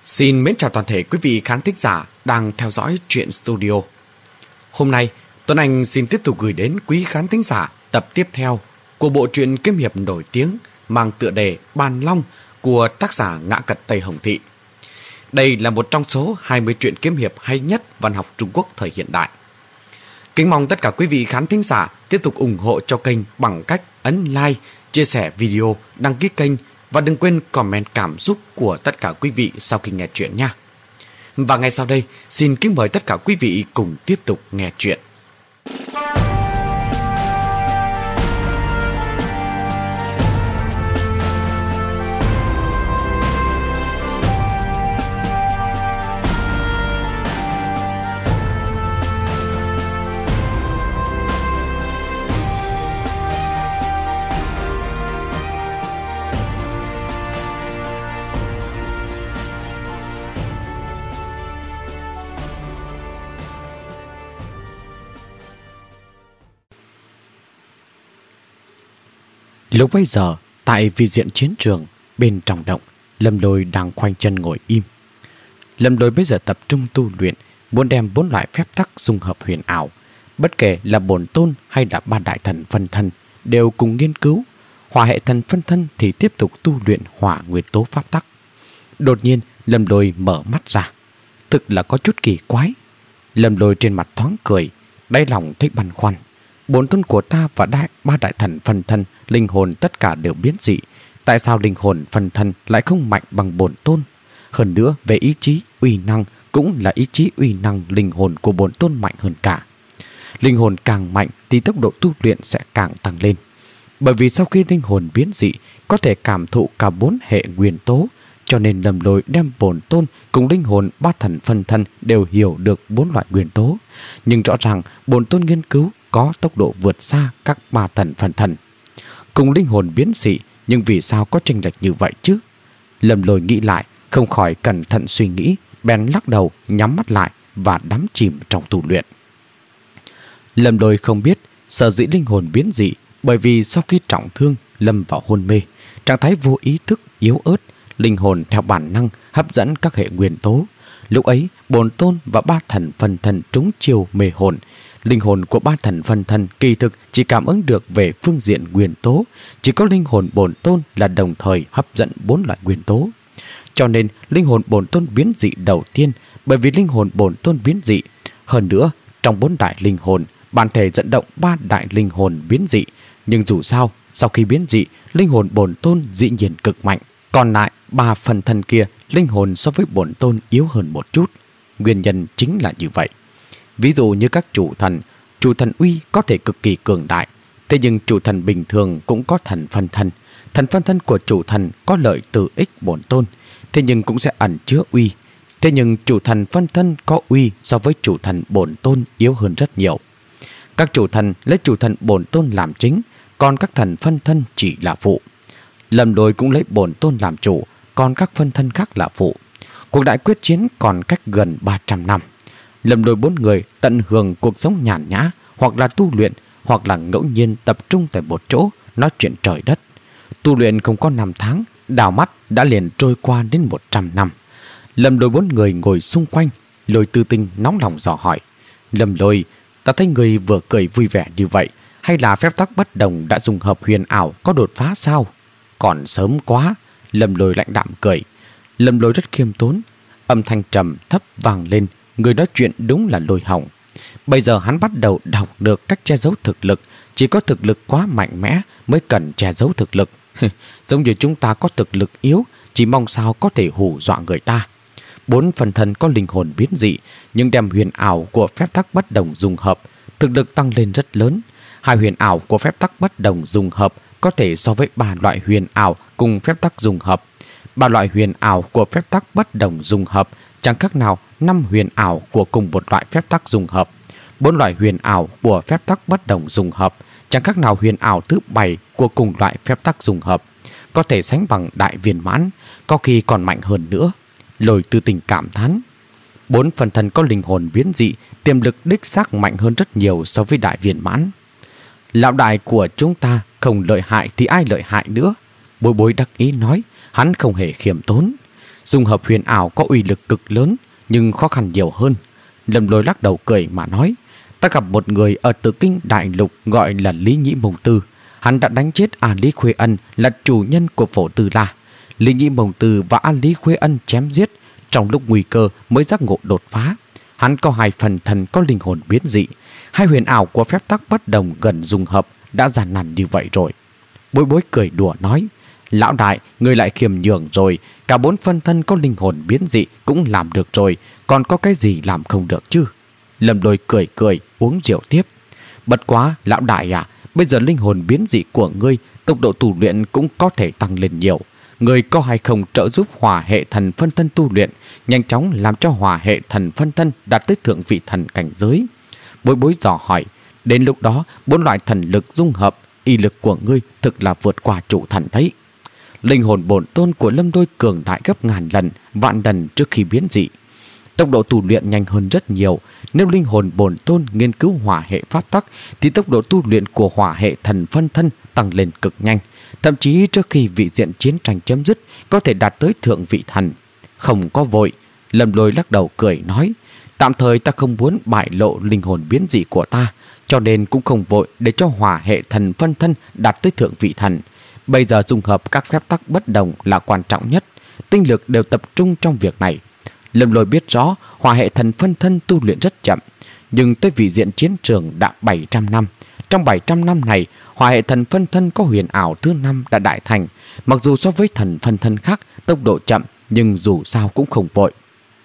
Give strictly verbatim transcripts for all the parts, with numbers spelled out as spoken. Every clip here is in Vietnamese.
Xin mến chào toàn thể quý vị khán thính giả đang theo dõi Truyện Studio. Hôm nay, Tuấn Anh xin tiếp tục gửi đến quý khán thính giả tập tiếp theo của bộ truyện kiếm hiệp nổi tiếng mang tựa đề Bàn Long của tác giả Ngã Cật Tây Hồng Thị. Đây là một trong số hai mươi truyện kiếm hiệp hay nhất văn học Trung Quốc thời hiện đại. Kính mong tất cả quý vị khán thính giả tiếp tục ủng hộ cho kênh bằng cách ấn like, chia sẻ video, đăng ký kênh và đừng quên comment cảm xúc của tất cả quý vị sau khi nghe chuyện nha. Và ngay sau đây, xin kính mời tất cả quý vị cùng tiếp tục nghe chuyện. Lúc bấy giờ, tại vị diện chiến trường, bên trong động, Lâm Lôi đang khoanh chân ngồi im. Lâm Lôi bây giờ tập trung tu luyện, muốn đem bốn loại phép tắc dung hợp huyền ảo, bất kể là bổn tôn hay là ba đại thần phân thân, đều cùng nghiên cứu. Hỏa hệ thần phân thân thì tiếp tục tu luyện hỏa nguyên tố pháp tắc. Đột nhiên, Lâm Lôi mở mắt ra. Thực là có chút kỳ quái. Lâm Lôi trên mặt thoáng cười, đáy lòng thấy băn khoăn. Bổn tôn của ta và đại ba đại thần phân thân, linh hồn tất cả đều biến dị. Tại sao linh hồn phân thân lại không mạnh bằng bổn tôn? Hơn nữa, về ý chí, uy năng cũng là ý chí uy năng linh hồn của bổn tôn mạnh hơn cả. Linh hồn càng mạnh thì tốc độ tu luyện sẽ càng tăng lên. Bởi vì sau khi linh hồn biến dị có thể cảm thụ cả bốn hệ nguyên tố, cho nên Lâm Lôi đem bổn tôn cùng linh hồn ba thần phân thân đều hiểu được bốn loại nguyên tố. Nhưng rõ ràng bổn tôn nghiên cứu có tốc độ vượt xa các ba thần phân thân. Cùng linh hồn biến dị, nhưng vì sao có chênh lệch như vậy chứ? Lâm Lôi nghĩ lại, không khỏi cẩn thận suy nghĩ, bèn lắc đầu, nhắm mắt lại và đắm chìm trong tu luyện. Lâm Lôi không biết sở dĩ linh hồn biến dị, bởi vì sau khi trọng thương lâm vào hôn mê, trạng thái vô ý thức yếu ớt, linh hồn theo bản năng hấp dẫn các hệ nguyên tố. Lúc ấy, bổn tôn và ba thần phân thân trúng chiêu mê hồn. Linh hồn của ba thần phân thân kỳ thực chỉ cảm ứng được về phương diện nguyên tố, chỉ có linh hồn bổn tôn là đồng thời hấp dẫn bốn loại nguyên tố. Cho nên linh hồn bổn tôn biến dị đầu tiên, bởi vì linh hồn bổn tôn biến dị. Hơn nữa, trong bốn đại linh hồn, bản thể dẫn động ba đại linh hồn biến dị. Nhưng dù sao, sau khi biến dị, linh hồn bổn tôn dĩ nhiên cực mạnh. Còn lại ba phần thân kia, linh hồn so với bổn tôn yếu hơn một chút. Nguyên nhân chính là như vậy. Ví dụ như các chủ thần, chủ thần uy có thể cực kỳ cường đại. Thế nhưng chủ thần bình thường cũng có thần phân thân. Thần phân thân của chủ thần có lợi từ ích bổn tôn, thế nhưng cũng sẽ ẩn chứa uy. Thế nhưng chủ thần phân thân có uy so với chủ thần bổn tôn yếu hơn rất nhiều. Các chủ thần lấy chủ thần bổn tôn làm chính, còn các thần phân thân chỉ là phụ. Lâm Lôi cũng lấy bổn tôn làm chủ, còn các phân thân khác là phụ. Cuộc đại quyết chiến còn cách gần ba trăm năm. Lâm Lôi bốn người tận hưởng cuộc sống nhàn nhã, hoặc là tu luyện, hoặc là ngẫu nhiên tập trung tại một chỗ nói chuyện trời đất. Tu luyện không có năm tháng, đảo mắt đã liền trôi qua đến một trăm năm. Lâm Lôi bốn người ngồi xung quanh, Lôi Tư Tinh nóng lòng dò hỏi: Lâm Lôi, ta thấy người vừa cười vui vẻ như vậy, hay là phép tắc bất đồng đã dùng hợp huyền ảo có đột phá sao? Còn sớm quá. Lâm Lôi lạnh đạm cười. Lâm Lôi rất khiêm tốn, âm thanh trầm thấp vang lên. Người nói chuyện đúng là Lôi Hồng. Bây giờ hắn bắt đầu đọc được cách che giấu thực lực. Chỉ có thực lực quá mạnh mẽ mới cần che giấu thực lực. Giống như chúng ta có thực lực yếu, chỉ mong sao có thể hù dọa người ta. Bốn phần thân có linh hồn biến dị, nhưng đem huyền ảo của phép tắc bất đồng dung hợp, thực lực tăng lên rất lớn. Hai huyền ảo của phép tắc bất đồng dung hợp có thể so với ba loại huyền ảo cùng phép tắc dung hợp. Ba loại huyền ảo của phép tắc bất đồng dung hợp chẳng khác nào năm huyền ảo của cùng một loại phép tắc dung hợp. Bốn loại huyền ảo của phép tắc bất đồng dung hợp chẳng khác nào huyền ảo thứ bảy của cùng loại phép tắc dung hợp. Có thể sánh bằng đại viên mãn, có khi còn mạnh hơn nữa. Lôi Tư Tình cảm thán. Bốn phần thân có linh hồn biến dị, tiềm lực đích xác mạnh hơn rất nhiều so với đại viên mãn. Lão đại của chúng ta không lợi hại thì ai lợi hại nữa? Bối Bối đắc ý nói, hắn không hề khiêm tốn. Dung hợp huyền ảo có uy lực cực lớn, nhưng khó khăn nhiều hơn. Lâm Lôi lắc đầu cười mà nói, ta gặp một người ở Tử Kinh Đại Lục gọi là Lý Nhĩ Mông Tư. Hắn đã đánh chết A Lý Khuê Ân là chủ nhân của Phổ Tư La. Lý Nhĩ Mông Tư và A Lý Khuê Ân chém giết, trong lúc nguy cơ mới giác ngộ đột phá. Hắn có hai phần thần có linh hồn biến dị, hai huyền ảo của phép tắc bất đồng gần dung hợp đã giàn nàn như vậy rồi. Bối Bối cười đùa nói, lão đại, người lại khiêm nhường rồi, cả bốn phân thân có linh hồn biến dị cũng làm được rồi, còn có cái gì làm không được chứ? Lâm Lôi cười cười uống rượu tiếp. Bất quá, lão đại à, bây giờ linh hồn biến dị của ngươi, tốc độ tu luyện cũng có thể tăng lên nhiều. Người có hay không trợ giúp hỏa hệ thần phân thân tu luyện, nhanh chóng làm cho hỏa hệ thần phân thân đạt tới thượng vị thần cảnh giới? Bối Bối dò hỏi, đến lúc đó bốn loại thần lực dung hợp, y lực của ngươi thực là vượt qua chủ thần đấy. Linh hồn bổn tôn của Lâm Lôi cường đại gấp ngàn lần, vạn lần trước khi biến dị. Tốc độ tu luyện nhanh hơn rất nhiều. Nếu linh hồn bổn tôn nghiên cứu hỏa hệ pháp tắc thì tốc độ tu luyện của hỏa hệ thần phân thân tăng lên cực nhanh. Thậm chí trước khi vị diện chiến tranh chấm dứt có thể đạt tới thượng vị thần. Không có vội. Lâm Lôi lắc đầu cười nói, tạm thời ta không muốn bại lộ linh hồn biến dị của ta, cho nên cũng không vội để cho hỏa hệ thần phân thân đạt tới thượng vị thần. Bây giờ dung hợp các phép tắc bất đồng là quan trọng nhất. Tinh lực đều tập trung trong việc này. Lâm Lôi biết rõ hỏa hệ thần phân thân tu luyện rất chậm, nhưng tới vị diện chiến trường đã bảy trăm năm. Trong bảy trăm năm này, hỏa hệ thần phân thân có huyền ảo thứ năm đã đại thành. Mặc dù so với thần phân thân khác tốc độ chậm, nhưng dù sao cũng không vội.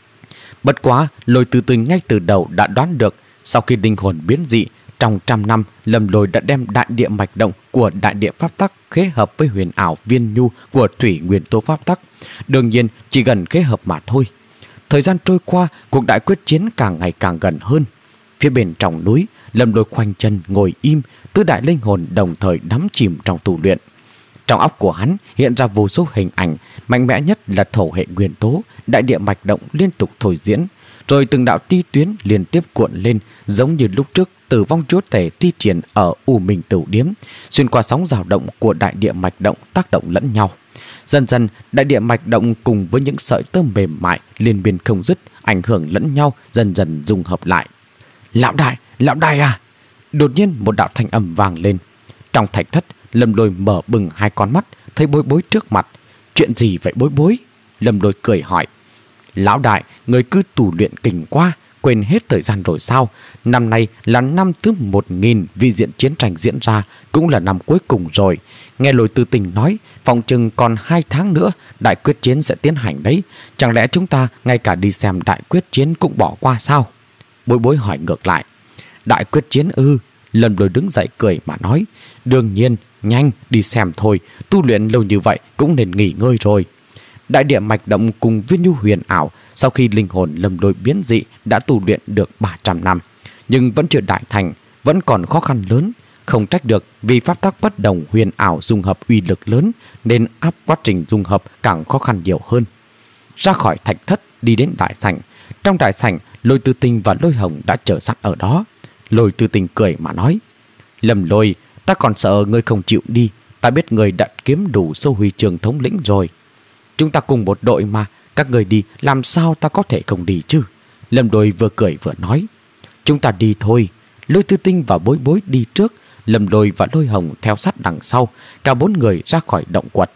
Bất quá, Lôi Từ Từ ngay từ đầu đã đoán được, sau khi linh hồn biến dị, trong trăm năm, Lâm Lôi đã đem đại địa mạch động của đại địa pháp tắc khế hợp với huyền ảo viên nhu của thủy nguyên tố pháp tắc. Đương nhiên, chỉ gần khế hợp mà thôi. Thời gian trôi qua, cuộc đại quyết chiến càng ngày càng gần hơn. Phía bên trong núi, Lâm Lôi khoanh chân ngồi im, tứ đại linh hồn đồng thời đắm chìm trong tu luyện. Trong óc của hắn hiện ra vô số hình ảnh, mạnh mẽ nhất là thổ hệ nguyên tố, đại địa mạch động liên tục thôi diễn, rồi từng đạo ti tuyến liên tiếp cuộn lên, giống như lúc trước Tử Vong Chúa Tể thi triển ở U Minh Tửu Điếm, xuyên qua sóng dao động của đại địa mạch động tác động lẫn nhau. Dần dần, đại địa mạch động cùng với những sợi tơ mềm mại liên miên không dứt, ảnh hưởng lẫn nhau, dần dần dung hợp lại. Lão đại, lão đại à! Đột nhiên một đạo thanh âm vang lên. Trong thạch thất, Lâm Lôi mở bừng hai con mắt, thấy Bối Bối trước mặt. Chuyện gì vậy Bối Bối? Lâm Lôi cười hỏi. Lão đại, người cứ tù luyện kinh quá, quên hết thời gian rồi sao? Năm nay là năm thứ một nghìn vị diện chiến tranh diễn ra, cũng là năm cuối cùng rồi. Nghe Lôi Tư Tình nói, phòng chừng còn hai tháng nữa đại quyết chiến sẽ tiến hành đấy. Chẳng lẽ chúng ta ngay cả đi xem đại quyết chiến cũng bỏ qua sao? Bối Bối hỏi ngược lại. Đại quyết chiến ư? Lâm Lôi đứng dậy cười mà nói. Đương nhiên, nhanh đi xem thôi, tu luyện lâu như vậy cũng nên nghỉ ngơi rồi. Đại địa mạch động cùng viên nhu huyền ảo sau khi linh hồn Lâm Lôi biến dị đã tu luyện được ba trăm năm, nhưng vẫn chưa đại thành, vẫn còn khó khăn lớn. Không trách được, vì pháp tắc bất đồng huyền ảo dung hợp uy lực lớn nên áp quá trình dung hợp càng khó khăn nhiều hơn. Ra khỏi thạch thất đi đến đại sảnh. Trong đại sảnh, Lôi Tư Tình và Lôi Hồng đã chờ sẵn ở đó. Lôi Tư Tình cười mà nói, Lâm Lôi, ta còn sợ ngươi không chịu đi. Ta biết ngươi đã kiếm đủ số huy chương thống lĩnh rồi. Chúng ta cùng một đội mà, các người đi làm sao ta có thể không đi chứ? Lâm Lôi vừa cười vừa nói. Chúng ta đi thôi. Lôi Tư Tinh và Bối Bối đi trước, Lâm Lôi và Lôi Hồng theo sát đằng sau, cả bốn người ra khỏi động quật.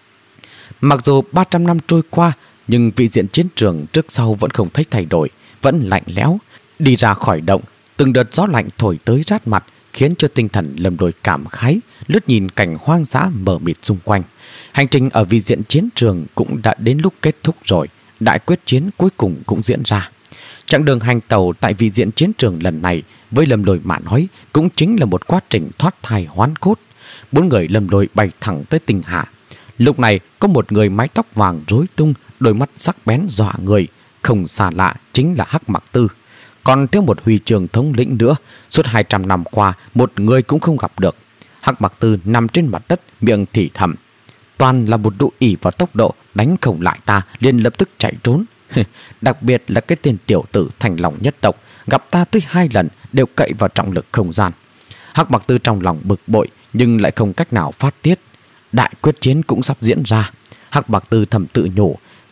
Mặc dù ba trăm năm trôi qua, nhưng vị diện chiến trường trước sau vẫn không thấy thay đổi, vẫn lạnh lẽo. Đi ra khỏi động, từng đợt gió lạnh thổi tới rát mặt, khiến cho tinh thần Lâm Lôi cảm khái, lướt nhìn cảnh hoang dã mờ mịt xung quanh. Hành trình ở vị diện chiến trường cũng đã đến lúc kết thúc rồi, đại quyết chiến cuối cùng cũng diễn ra. Chặng đường hành tàu tại vị diện chiến trường lần này với Lâm Lôi mà nói cũng chính là một quá trình thoát thai hoán cốt. Bốn người Lâm Lôi bay thẳng tới Tinh Hà. Lúc này có một người mái tóc vàng rối tung, đôi mắt sắc bén dọa người, không xa lạ chính là Hắc Mặc Tư. Còn thiếu một huy chương thống lĩnh nữa, suốt hai trăm năm qua một người cũng không gặp được. Hắc Mặc Tư nằm trên mặt đất, miệng thì thầm. Toàn là một độ ỷ vào tốc độ, đánh không lại ta liền lập tức chạy trốn. Đặc biệt là cái tên tiểu tử Thành Lòng nhất tộc, gặp ta tới hai lần đều cậy vào trọng lực không gian. Hắc Mặc Tư trong lòng bực bội nhưng lại không cách nào phát tiết. Đại quyết chiến cũng sắp diễn ra. Hắc Mặc Tư thầm tự nhủ,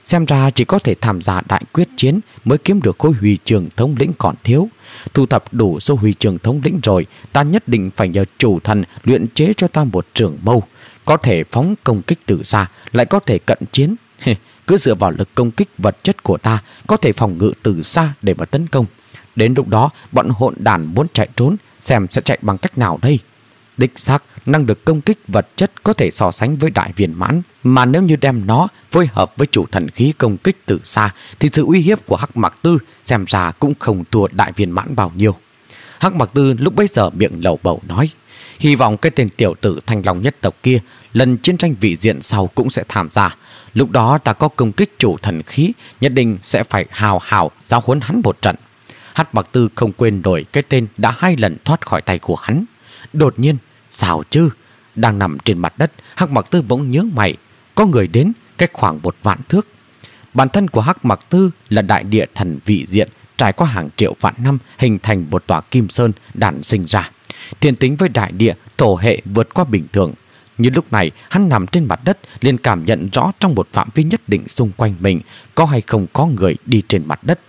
Xem ra chỉ có thể tham gia đại quyết chiến mới kiếm được khối huy chương thống lĩnh còn thiếu. Thu thập đủ số huy chương thống lĩnh rồi, ta nhất định phải nhờ chủ thần luyện chế cho ta một trường mâu, có thể phóng công kích từ xa, lại có thể cận chiến. Cứ dựa vào lực công kích vật chất của ta, có thể phòng ngự từ xa để mà tấn công. Đến lúc đó, bọn hỗn đản muốn chạy trốn, xem sẽ chạy bằng cách nào đây. Đích xác, năng lực công kích vật chất có thể so sánh với đại viên mãn, mà nếu như đem nó phối hợp với chủ thần khí công kích từ xa thì sự uy hiếp của Hắc Mạc Tư xem ra cũng không thua đại viên mãn bao nhiêu. Hắc Mạc Tư lúc bấy giờ miệng lẩu bẩu nói, hy vọng cái tên tiểu tử Thanh Long nhất tộc kia lần chiến tranh vị diện sau cũng sẽ tham gia. Lúc đó ta có công kích chủ thần khí, nhất định sẽ phải hào hào giáo huấn hắn một trận. Hắc Mạc Tư không quên nổi cái tên đã hai lần thoát khỏi tay của hắn. Đột nhiên, sao chứ? Đang nằm trên mặt đất, Hắc Mạc Tư bỗng nhớ mày, có người đến cách khoảng một vạn thước. Bản thân của Hắc Mạc Tư là đại địa thần vị diện, trải qua hàng triệu vạn năm hình thành một tòa kim sơn đản sinh ra. Thiên tính với đại địa, thổ hệ vượt qua bình thường. Như lúc này, hắn nằm trên mặt đất liền cảm nhận rõ trong một phạm vi nhất định xung quanh mình có hay không có người đi trên mặt đất.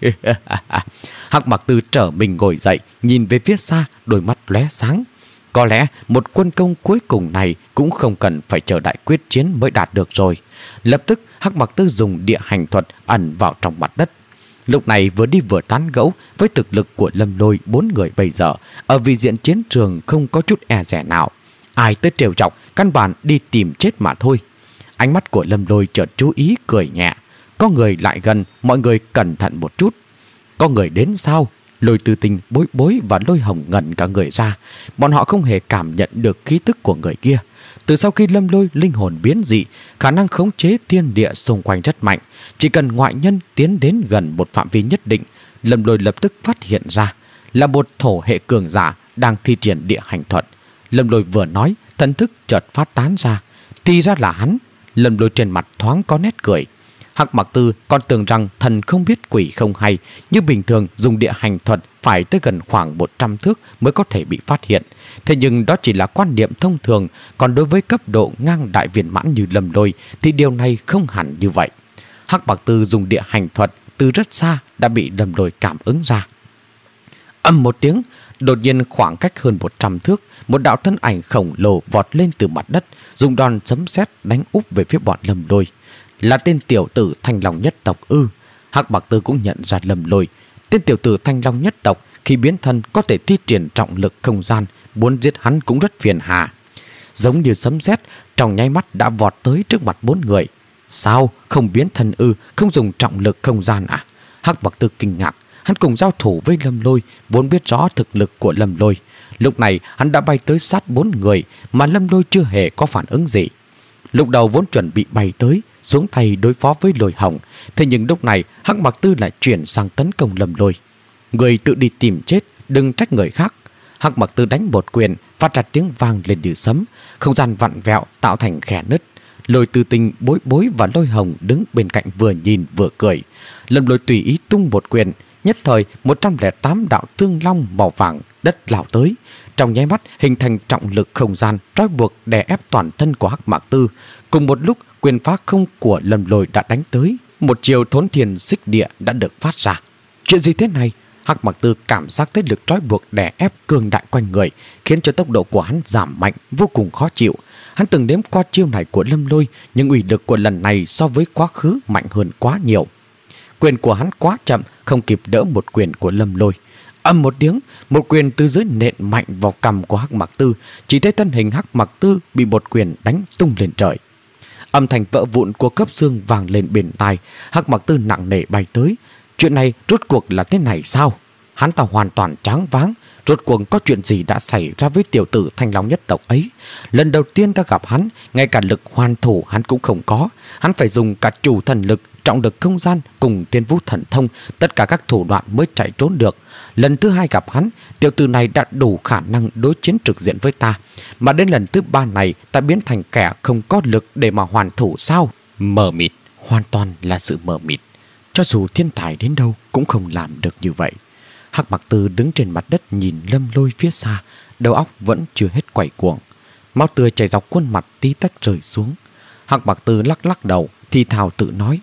Hắc Mạc Tư trở mình ngồi dậy, nhìn về phía xa, đôi mắt lóe sáng. Có lẽ một quân công cuối cùng này cũng không cần phải chờ đại quyết chiến mới đạt được rồi. Lập tức Hắc Mạc Tư dùng địa hành thuật ẩn vào trong mặt đất. Lúc này vừa đi vừa tán gẫu với thực lực của Lâm Lôi bốn người bây giờ, ở vị diện chiến trường không có chút e dè nào. Ai tới trêu chọc, căn bản đi tìm chết mà thôi. Ánh mắt của Lâm Lôi chợt chú ý, cười nhẹ. Có người lại gần, mọi người cẩn thận một chút. Có người đến sao? Lôi Tư Tình, Bối Bối và Lôi Hồng ngẩn cả người ra. Bọn họ không hề cảm nhận được khí tức của người kia. Từ sau khi Lâm Lôi linh hồn biến dị, khả năng khống chế thiên địa xung quanh rất mạnh. Chỉ cần ngoại nhân tiến đến gần một phạm vi nhất định, Lâm Lôi lập tức phát hiện ra là một thổ hệ cường giả đang thi triển địa hành thuật. Lâm Lôi vừa nói, thần thức chợt phát tán ra. Thì ra là hắn. Lâm Lôi trên mặt thoáng có nét cười. Hắc Mạc Tư còn tưởng rằng thần không biết quỷ không hay, như bình thường dùng địa hành thuật phải tới gần khoảng một trăm thước mới có thể bị phát hiện. Thế nhưng đó chỉ là quan niệm thông thường, còn đối với cấp độ ngang đại viên mãn như Lâm Lôi thì điều này không hẳn như vậy. Hắc Mạc Tư dùng địa hành thuật từ rất xa đã bị Lâm Lôi cảm ứng ra. Ầm một tiếng, đột nhiên khoảng cách hơn một trăm thước, một đạo thân ảnh khổng lồ vọt lên từ mặt đất, dùng đòn sấm sét đánh úp về phía bọn Lâm Lôi. Là tên tiểu tử Thanh Long nhất tộc ư? Hắc Mạc Tư cũng nhận ra Lâm Lôi. Tên tiểu tử Thanh Long nhất tộc khi biến thân có thể thi triển trọng lực không gian, muốn giết hắn cũng rất phiền hà. Giống như sấm sét, trong nháy mắt đã vọt tới trước mặt bốn người. Sao không biến thân ư? Không dùng trọng lực không gian à? Hắc Mạc Tư kinh ngạc. Hắn cùng giao thủ với Lâm Lôi, vốn biết rõ thực lực của Lâm Lôi. Lúc này hắn đã bay tới sát bốn người mà Lâm Lôi chưa hề có phản ứng gì. Lúc đầu vốn chuẩn bị bay tới xuống tay đối phó với Lôi Hồng, thế nhưng lúc này Hắc Mạc Tư lại chuyển sang tấn công Lâm Lôi. Người tự đi tìm chết, đừng trách người khác. Hắc Mạc Tư đánh một quyền, phát ra tiếng vang lên như sấm, không gian vặn vẹo tạo thành khe nứt. Lôi Tư Tình, Bối Bối và Lôi Hồng đứng bên cạnh vừa nhìn vừa cười. Lâm Lôi tùy ý tung một quyền, nhất thời một trăm lẻ tám đạo tương long màu vàng đất lao tới, trong nháy mắt hình thành trọng lực không gian trói buộc đè ép toàn thân của Hắc Mạc Tư. Cùng một lúc, quyền phá không của Lâm Lôi đã đánh tới, một chiều thốn thiền xích địa đã được phát ra. Chuyện gì thế này? Hắc Mạc Tư cảm giác tới lực trói buộc đè ép cường đại quanh người, khiến cho tốc độ của hắn giảm mạnh, vô cùng khó chịu. Hắn từng nếm qua chiêu này của Lâm Lôi, nhưng uy lực của lần này so với quá khứ mạnh hơn quá nhiều. Quyền của hắn quá chậm, không kịp đỡ một quyền của Lâm Lôi. Ầm một tiếng, một quyền từ dưới nện mạnh vào cằm của Hắc Mạc Tư, chỉ thấy thân hình Hắc Mạc Tư bị một quyền đánh tung lên trời. Âm thanh vỡ vụn của cấp xương vang lên bên tai. Hắc Mạc Tư nặng nề bay tới. Chuyện này rốt cuộc là thế này sao? Hắn ta hoàn toàn choáng váng. Rốt cuộc có chuyện gì đã xảy ra với tiểu tử Thanh Long nhất tộc ấy? Lần đầu tiên ta gặp hắn, ngay cả lực hoàn thủ hắn cũng không có. Hắn phải dùng cả chủ thần lực, trọng lực không gian cùng tiên vũ thần thông, tất cả các thủ đoạn mới chạy trốn được. Lần thứ hai gặp hắn, tiểu tử này đã đủ khả năng đối chiến trực diện với ta. Mà đến lần thứ ba này, ta biến thành kẻ không có lực để mà hoàn thủ sao? Mờ mịt, hoàn toàn là sự mờ mịt. Cho dù thiên tài đến đâu cũng không làm được như vậy. Hắc Mạc Tư đứng trên mặt đất nhìn Lâm Lôi phía xa, đầu óc vẫn chưa hết quẩy cuồng. Máu tươi chảy dọc khuôn mặt tí tách rơi xuống. Hắc Mạc Tư lắc lắc đầu, thì thào tự nói: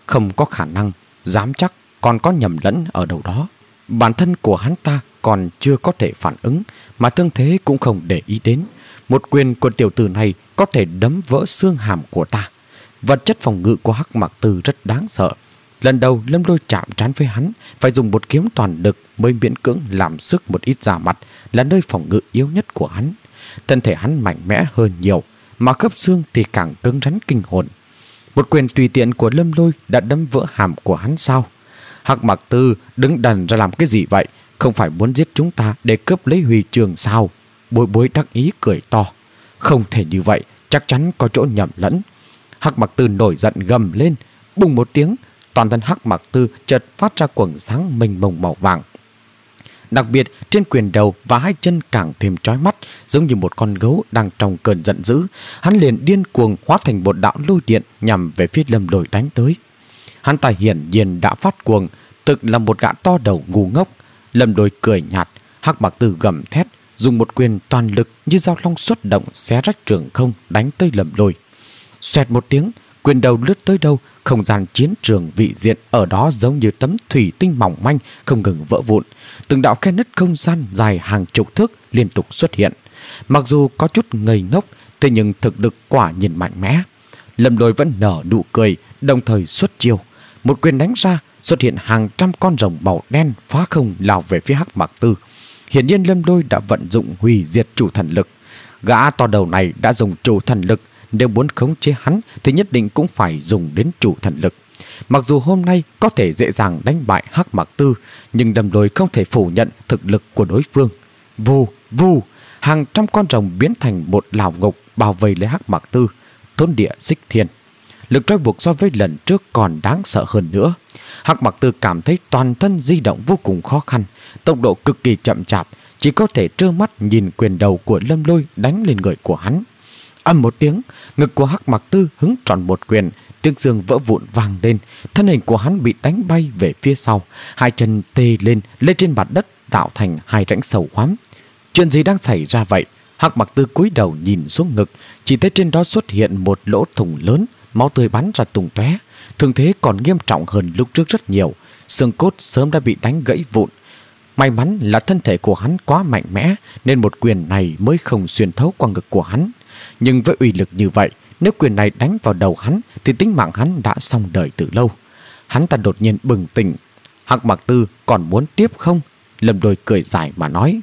không có khả năng, dám chắc còn có nhầm lẫn ở đâu đó. Bản thân của hắn ta còn chưa có thể phản ứng, mà thương thế cũng không để ý đến. Một quyền của tiểu tử này có thể đấm vỡ xương hàm của ta. Vật chất phòng ngự của Hắc Mạc Tư rất đáng sợ. Lần đầu Lâm Lôi chạm trán với hắn, phải dùng một kiếm toàn lực mới miễn cưỡng làm sức một ít da mặt, là nơi phòng ngự yếu nhất của hắn. Thân thể hắn mạnh mẽ hơn nhiều, mà khớp xương thì càng cứng rắn kinh hồn. Một quyền tùy tiện của Lâm Lôi đã đâm vỡ hàm của hắn sao? Hắc Mạc Tư đứng đần ra làm cái gì vậy? Không phải muốn giết chúng ta để cướp lấy huy chương sao? Bối Bối đắc ý cười to. Không thể như vậy, chắc chắn có chỗ nhầm lẫn. Hắc Mạc Tư nổi giận gầm lên, bùng một tiếng, toàn thân Hắc Mạc Tư chợt phát ra quầng sáng mênh mông màu vàng. Đặc biệt trên quyền đầu và hai chân càng thêm chói mắt, giống như một con gấu đang trong cơn giận dữ. Hắn liền điên cuồng hóa thành một đạo lôi điện nhằm về phía Lâm Lôi đánh tới. Hắn ta hiển nhiên đã phát cuồng, thực là một gã to đầu ngu ngốc. Lâm Lôi cười nhạt, Hắc Mạc Tư gầm thét, dùng một quyền toàn lực như dao long xuất động xé rách trường không đánh tới Lâm Lôi. Xoẹt một tiếng, quyền đầu lướt tới đâu, không gian chiến trường vị diện ở đó giống như tấm thủy tinh mỏng manh không ngừng vỡ vụn. Từng đạo khe nứt không gian dài hàng chục thước liên tục xuất hiện. Mặc dù có chút ngây ngốc, thế nhưng thực lực quả nhìn mạnh mẽ. Lâm Lôi vẫn nở nụ cười, đồng thời xuất chiêu. Một quyền đánh ra, xuất hiện hàng trăm con rồng màu đen phá không lao về phía Hắc Mạc Tư. Hiển nhiên Lâm Lôi đã vận dụng hủy diệt chủ thần lực. Gã to đầu này đã dùng chủ thần lực, nếu muốn khống chế hắn thì nhất định cũng phải dùng đến chủ thần lực. Mặc dù hôm nay có thể dễ dàng đánh bại Hắc Mạc Tư, nhưng Lâm Lôi không thể phủ nhận thực lực của đối phương. Vù, vù, hàng trăm con rồng biến thành một lão ngục bao vây lấy Hắc Mạc Tư. Thôn địa xích thiên, lực trói buộc so với lần trước còn đáng sợ hơn nữa. Hắc Mạc Tư cảm thấy toàn thân di động vô cùng khó khăn, tốc độ cực kỳ chậm chạp, chỉ có thể trơ mắt nhìn quyền đầu của Lâm Lôi đánh lên người của hắn. Âm một tiếng, ngực của Hắc Mạc Tư hứng tròn một quyền, tiếng xương vỡ vụn vang lên, thân hình của hắn bị đánh bay về phía sau, hai chân tê lên lên trên mặt đất tạo thành hai rãnh sâu hoắm. Chuyện gì đang xảy ra vậy? Hắc Mạc Tư cúi đầu nhìn xuống ngực, chỉ thấy trên đó xuất hiện một lỗ thủng lớn, máu tươi bắn ra tung tóe. Thương thế còn nghiêm trọng hơn lúc trước rất nhiều, xương cốt sớm đã bị đánh gãy vụn. May mắn là thân thể của hắn quá mạnh mẽ nên một quyền này mới không xuyên thấu qua ngực của hắn. Nhưng với uy lực như vậy, nếu quyền này đánh vào đầu hắn thì tính mạng hắn đã xong đời từ lâu. Hắn ta đột nhiên bừng tỉnh. Hắc Mạc Tư còn muốn tiếp không? Lâm Lôi cười dài mà nói.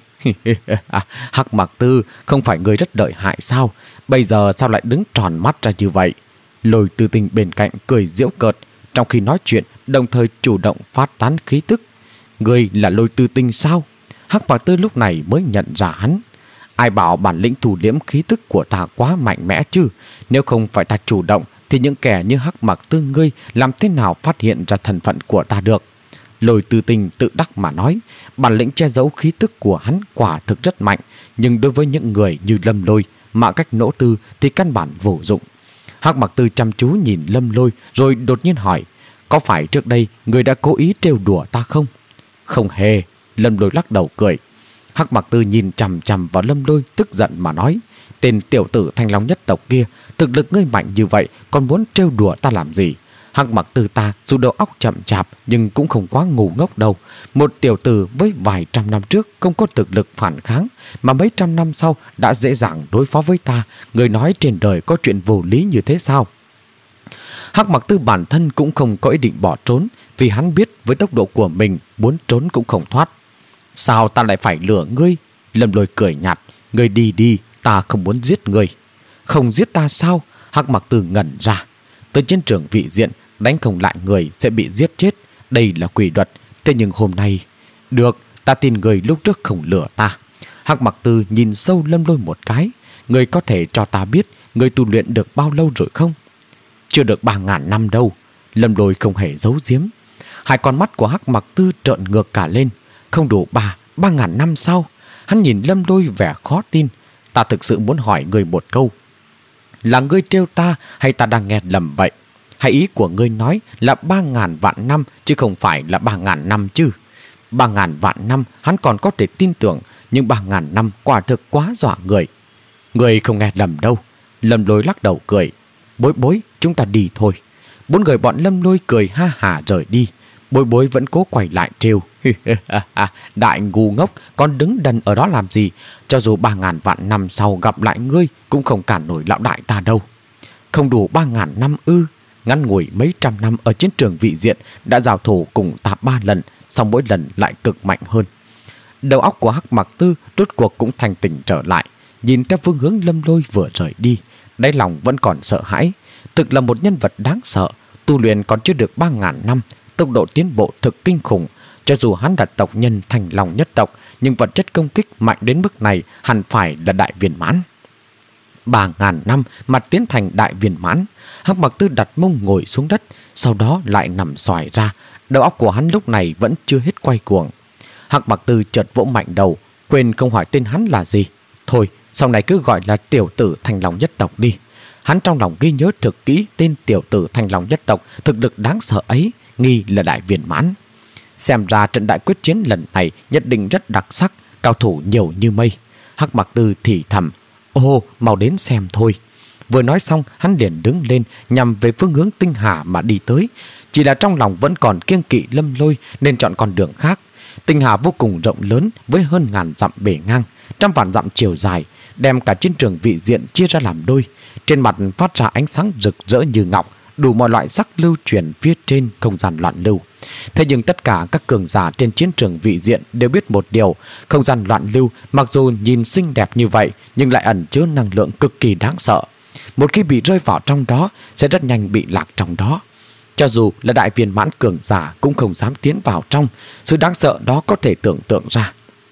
Hắc Mạc Tư, không phải người rất lợi hại sao? Bây giờ sao lại đứng tròn mắt ra như vậy? Lôi Tư Tinh bên cạnh cười giễu cợt, trong khi nói chuyện đồng thời chủ động phát tán khí tức. Người là Lôi Tư Tinh sao? Hắc Mạc Tư lúc này mới nhận ra hắn. Ai bảo bản lĩnh thủ liễm khí tức của ta quá mạnh mẽ chứ? Nếu không phải ta chủ động thì những kẻ như Hắc Mạc Tư ngươi làm thế nào phát hiện ra thân phận của ta được? Lôi Tư Tinh tự đắc mà nói, bản lĩnh che giấu khí tức của hắn quả thực rất mạnh, nhưng đối với những người như Lâm Lôi, Mã Cách Nỗ Tư thì căn bản vô dụng. Hắc Mạc Tư chăm chú nhìn Lâm Lôi rồi đột nhiên hỏi, có phải trước đây người đã cố ý trêu đùa ta không? Không hề. Lâm Lôi lắc đầu cười. Hắc Mạc Tư nhìn chằm chằm vào Lâm Lôi tức giận mà nói, tên tiểu tử Thanh Long nhất tộc kia, thực lực ngươi mạnh như vậy còn muốn trêu đùa ta làm gì? Hắc Mạc Tư ta dù đầu óc chậm chạp nhưng cũng không quá ngu ngốc đâu. Một tiểu tử với vài trăm năm trước không có thực lực phản kháng, mà mấy trăm năm sau đã dễ dàng đối phó với ta. Người nói trên đời có chuyện vô lý như thế sao? Hắc Mạc Tư bản thân cũng không có ý định bỏ trốn, vì hắn biết với tốc độ của mình muốn trốn cũng không thoát. Sao ta lại phải lừa ngươi? Lâm Lôi cười nhạt, ngươi đi đi, ta không muốn giết ngươi. Không giết ta sao? Hắc Mạc Tư ngẩn ra. Tới chiến trường vị diện, đánh không lại người sẽ bị giết chết, đây là quy luật. Thế nhưng hôm nay, được, ta tin người lúc trước không lừa ta. Hắc Mạc Tư nhìn sâu Lâm Lôi một cái, người có thể cho ta biết người tu luyện được bao lâu rồi không? Chưa được ba ngàn năm đâu. Lâm Lôi không hề giấu giếm. Hai con mắt của Hắc Mạc Tư trợn ngược cả lên. Không đủ ba, ba ngàn năm sau? Hắn nhìn Lâm Lôi vẻ khó tin. Ta thực sự muốn hỏi người một câu, là ngươi trêu ta hay ta đang nghe lầm vậy? Hay ý của ngươi nói là ba ngàn vạn năm chứ không phải là ba ngàn năm chứ? Ba ngàn vạn năm hắn còn có thể tin tưởng, nhưng ba ngàn năm quả thực quá dọa người. Ngươi không nghe lầm đâu. Lâm Lôi lắc đầu cười. Bối Bối, chúng ta đi thôi. Bốn người bọn Lâm Lôi cười ha hả rời đi. Bối Bối vẫn cố quay lại trêu. Đại ngu ngốc, con đứng đần ở đó làm gì? Cho dù ba ngàn vạn năm sau gặp lại ngươi cũng không cản nổi lão đại ta đâu. Không đủ ba ngàn năm ư? Ngắn ngủi mấy trăm năm ở chiến trường vị diện đã giao thủ cùng ta ba lần, song mỗi lần lại cực mạnh hơn. Đầu óc của Hắc Mặc Tư rốt cuộc cũng thành tỉnh trở lại, nhìn theo phương hướng Lâm Lôi vừa rời đi, đáy lòng vẫn còn sợ hãi. Thực là một nhân vật đáng sợ, tu luyện còn chưa được ba ngàn năm, tốc độ tiến bộ thực kinh khủng. Cho dù hắn là tộc nhân Thành Long nhất tộc, nhưng vật chất công kích mạnh đến mức này hẳn phải là đại viên mãn. Ba ngàn năm mà tiến thành đại viên mãn. Hắc Mặc Tư đặt mông ngồi xuống đất, sau đó lại nằm xoài ra. Đầu óc của hắn lúc này vẫn chưa hết quay cuồng. Hắc Mặc Tư chợt vỗ mạnh đầu, quên không hỏi tên hắn là gì. Thôi, sau này cứ gọi là tiểu tử Thành Long nhất tộc đi. Hắn trong lòng ghi nhớ thực kỹ tên tiểu tử Thành Long nhất tộc thực lực đáng sợ ấy, nghi là đại viên mãn. Xem ra trận đại quyết chiến lần này nhất định rất đặc sắc, cao thủ nhiều như mây. Hắc Mặc Tư thì thầm, ô, mau đến xem thôi. Vừa nói xong, hắn liền đứng lên nhằm về phương hướng Tinh Hà mà đi tới. Chỉ là trong lòng vẫn còn kiêng kỵ Lâm Lôi nên chọn con đường khác. Tinh Hà vô cùng rộng lớn với hơn ngàn dặm bề ngang, trăm vạn dặm chiều dài, đem cả chiến trường vị diện chia ra làm đôi. Trên mặt phát ra ánh sáng rực rỡ như ngọc, đủ mọi loại sắc lưu truyền phía trên không gian loạn lưu. Thế nhưng tất cả các cường giả trên chiến trường vị diện đều biết một điều, không gian loạn lưu mặc dù nhìn xinh đẹp như vậy nhưng lại ẩn chứa năng lượng cực kỳ đáng sợ. Một khi bị rơi vào trong đó sẽ rất nhanh bị lạc trong đó. Cho dù là đại viên mãn cường giả cũng không dám tiến vào trong, sự đáng sợ đó có thể tưởng tượng ra.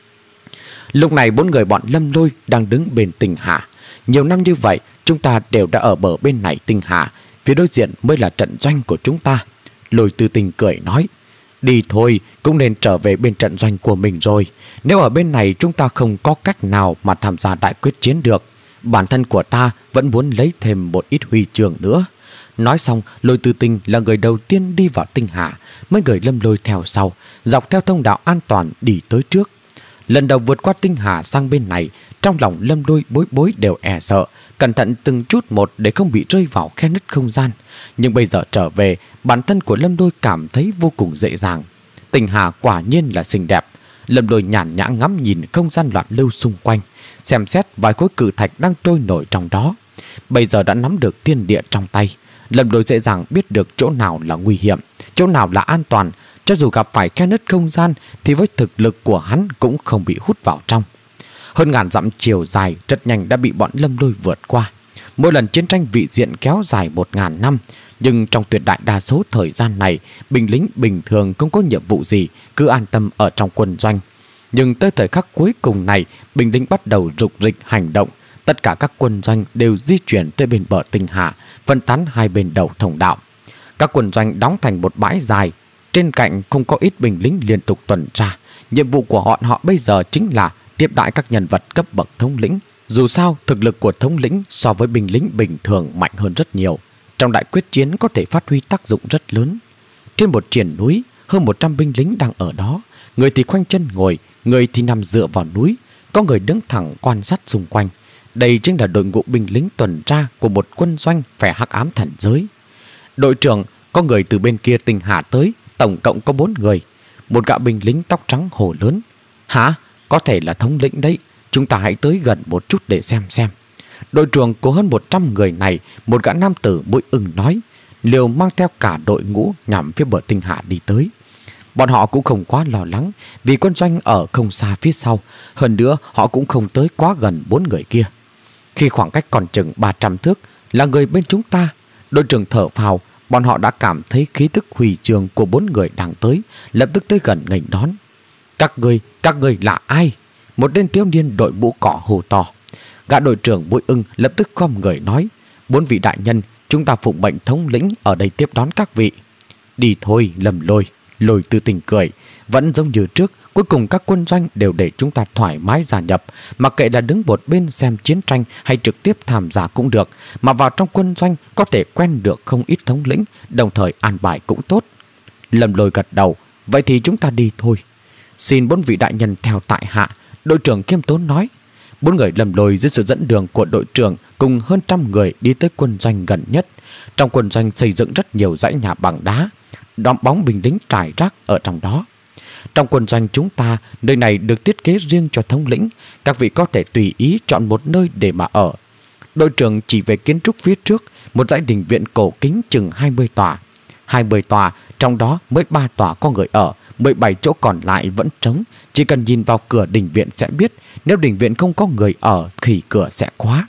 Lúc này bốn người bọn Lâm Lôi đang đứng bên Tinh Hà. Nhiều năm như vậy chúng ta đều đã ở bờ bên này Tinh Hà, phía đối diện mới là trận doanh của chúng ta. Lôi Tư Tình cười nói, đi thôi, cũng nên trở về bên trận doanh của mình rồi. Nếu ở bên này chúng ta không có cách nào mà tham gia đại quyết chiến được, bản thân của ta vẫn muốn lấy thêm một ít huy chương nữa. Nói xong, Lôi Tư Tình là người đầu tiên đi vào Tinh Hà, mấy người Lâm Lôi theo sau, dọc theo thông đạo an toàn đi tới trước. Lần đầu vượt qua Tinh Hà sang bên này, trong lòng Lâm Lôi Bối Bối đều e sợ, cẩn thận từng chút một để không bị rơi vào khe nứt không gian. Nhưng bây giờ trở về, bản thân của Lâm Lôi cảm thấy vô cùng dễ dàng. Tinh Hà quả nhiên là xinh đẹp. Lâm Lôi nhàn nhã ngắm nhìn không gian loạn lưu xung quanh, xem xét vài khối cự thạch đang trôi nổi trong đó. Bây giờ đã nắm được thiên địa trong tay, Lâm Lôi dễ dàng biết được chỗ nào là nguy hiểm, chỗ nào là an toàn. Cho dù gặp phải khe nứt không gian thì với thực lực của hắn cũng không bị hút vào trong. Hơn ngàn dặm chiều dài rất nhanh đã bị bọn Lâm Lôi vượt qua. Mỗi lần chiến tranh vị diện kéo dài một ngàn năm, nhưng trong tuyệt đại đa số thời gian này, binh lính bình thường không có nhiệm vụ gì, cứ an tâm ở trong quân doanh. Nhưng tới thời khắc cuối cùng này, binh lính bắt đầu rục rịch hành động. Tất cả các quân doanh đều di chuyển tới bên bờ Tinh Hà, phân tán hai bên đầu thông đạo. Các quân doanh đóng thành một bãi dài, trên cạnh không có ít binh lính liên tục tuần tra. Nhiệm vụ của họ họ bây giờ chính là tiếp đãi các nhân vật cấp bậc thống lĩnh. Dù sao, thực lực của thống lĩnh so với binh lính bình thường mạnh hơn rất nhiều. Trong đại quyết chiến có thể phát huy tác dụng rất lớn. Trên một triển núi, hơn một trăm binh lính đang ở đó. Người thì khoanh chân ngồi, người thì nằm dựa vào núi. Có người đứng thẳng quan sát xung quanh. Đây chính là đội ngũ binh lính tuần tra của một quân doanh phe hắc ám thần giới. Đội trưởng có người từ bên kia Tinh Hà tới, tổng cộng có bốn người. Một gã binh lính tóc trắng hổ lớn. Hả? Có thể là thống lĩnh đấy. Chúng ta hãy tới gần một chút để xem xem. Đội trưởng của hơn một trăm người này, một gã nam tử mũi ưng nói, liều mang theo cả đội ngũ nhằm phía bờ Tinh Hà đi tới. Bọn họ cũng không quá lo lắng vì quân doanh ở không xa phía sau. Hơn nữa họ cũng không tới quá gần bốn người kia. Khi khoảng cách còn chừng ba trăm thước là người bên chúng ta, đội trưởng thở phào. Bọn họ đã cảm thấy khí tức huy chương của bốn người đang tới, lập tức tới gần nghênh đón. Các ngươi, các ngươi là ai? Một tên thiếu niên đội mũ cỏ hô to. Gã đội trưởng mũi ưng lập tức khom người nói, bốn vị đại nhân, chúng ta phụng mệnh thống lĩnh ở đây tiếp đón các vị. Đi thôi, Lâm Lôi. Lôi Tư Tình cười. Vẫn giống như trước, cuối cùng các quân doanh đều để chúng ta thoải mái gia nhập. Mặc kệ là đứng một bên xem chiến tranh hay trực tiếp tham gia cũng được. Mà vào trong quân doanh có thể quen được không ít thống lĩnh, đồng thời an bài cũng tốt. Lâm Lôi gật đầu. Vậy thì chúng ta đi thôi. Xin bốn vị đại nhân theo tại hạ. Đội trưởng khiêm tốn nói. Bốn người Lâm Lôi dưới sự dẫn đường của đội trưởng cùng hơn trăm người đi tới quân doanh gần nhất. Trong quân doanh xây dựng rất nhiều dãy nhà bằng đá, đom bóng binh lính trải rác ở trong đó. Trong quân doanh chúng ta, nơi này được thiết kế riêng cho thống lĩnh, các vị có thể tùy ý chọn một nơi để mà ở. Đội trưởng chỉ về kiến trúc phía trước, một dãy đình viện cổ kính chừng hai mươi tòa. hai mươi tòa, trong đó mới ba tòa có người ở, mười bảy chỗ còn lại vẫn trống. Chỉ cần nhìn vào cửa đình viện sẽ biết, nếu đình viện không có người ở thì cửa sẽ khóa.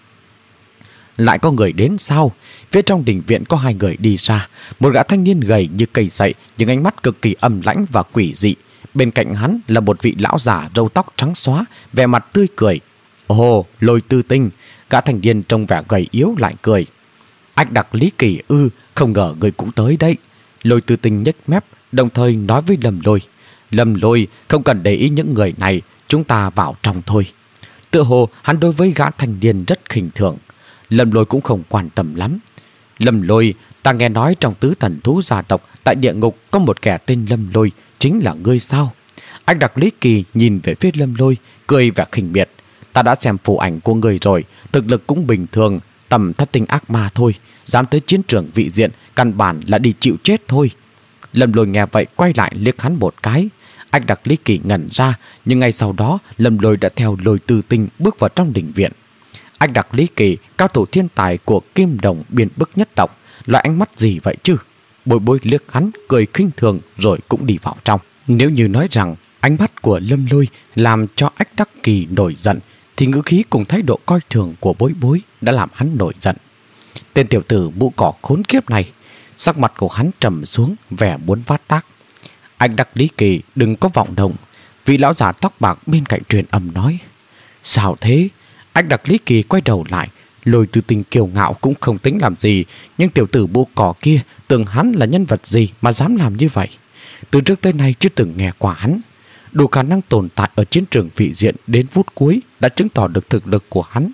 Lại có người đến sau. Phía trong đình viện có hai người đi ra. Một gã thanh niên gầy như cây dậy, nhưng ánh mắt cực kỳ âm lãnh và quỷ dị. Bên cạnh hắn là một vị lão già râu tóc trắng xóa, vẻ mặt tươi cười. Ồ, Lôi Tư Tinh. Gã thanh niên trông vẻ gầy yếu lại cười. Ách Đặc Lý Kỳ ư, không ngờ người cũng tới đấy. Lôi Tư Tinh nhếch mép, đồng thời nói với Lâm Lôi. Lâm Lôi, không cần để ý những người này, chúng ta vào trong thôi. Tựa hồ hắn đối với gã thanh niên rất khinh thường. Lâm Lôi cũng không quan tâm lắm. Lâm Lôi, ta nghe nói trong tứ thần thú gia tộc tại địa ngục có một kẻ tên Lâm Lôi, chính là ngươi sao? Ách Đặc Lý Kỳ nhìn về phía Lâm Lôi, cười vẻ khinh miệt. Ta đã xem phù ảnh của ngươi rồi, thực lực cũng bình thường, tầm thất tinh ác ma thôi, dám tới chiến trường vị diện, căn bản là đi chịu chết thôi. Lâm Lôi nghe vậy quay lại liếc hắn một cái. Ách Đặc Lý Kỳ ngẩn ra, nhưng ngay sau đó Lâm Lôi đã theo Lôi Tư Tinh bước vào trong đình viện. Ách Đặc Lý Kỳ, cao thủ thiên tài của Kim Đồng biên bức nhất tộc, loại ánh mắt gì vậy chứ? Bối Bối liếc hắn cười khinh thường rồi cũng đi vào trong. Nếu như nói rằng ánh mắt của Lâm Lôi làm cho Ách Đắc Kỳ nổi giận, thì ngữ khí cùng thái độ coi thường của Bối Bối đã làm hắn nổi giận. Tên tiểu tử mũ cỏ khốn kiếp này, sắc mặt của hắn trầm xuống, vẻ muốn phát tác. Ách Đắc Lý Kỳ đừng có vọng động. Vị lão già tóc bạc bên cạnh truyền âm nói. Sao thế? Ách Đặc Lý Kỳ quay đầu lại. Lôi Tư Tinh kiêu ngạo cũng không tính làm gì, nhưng tiểu tử mũ cỏ kia tưởng hắn là nhân vật gì mà dám làm như vậy. Từ trước tới nay chưa từng nghe qua hắn. Đủ khả năng tồn tại ở chiến trường vị diện đến phút cuối đã chứng tỏ được thực lực của hắn.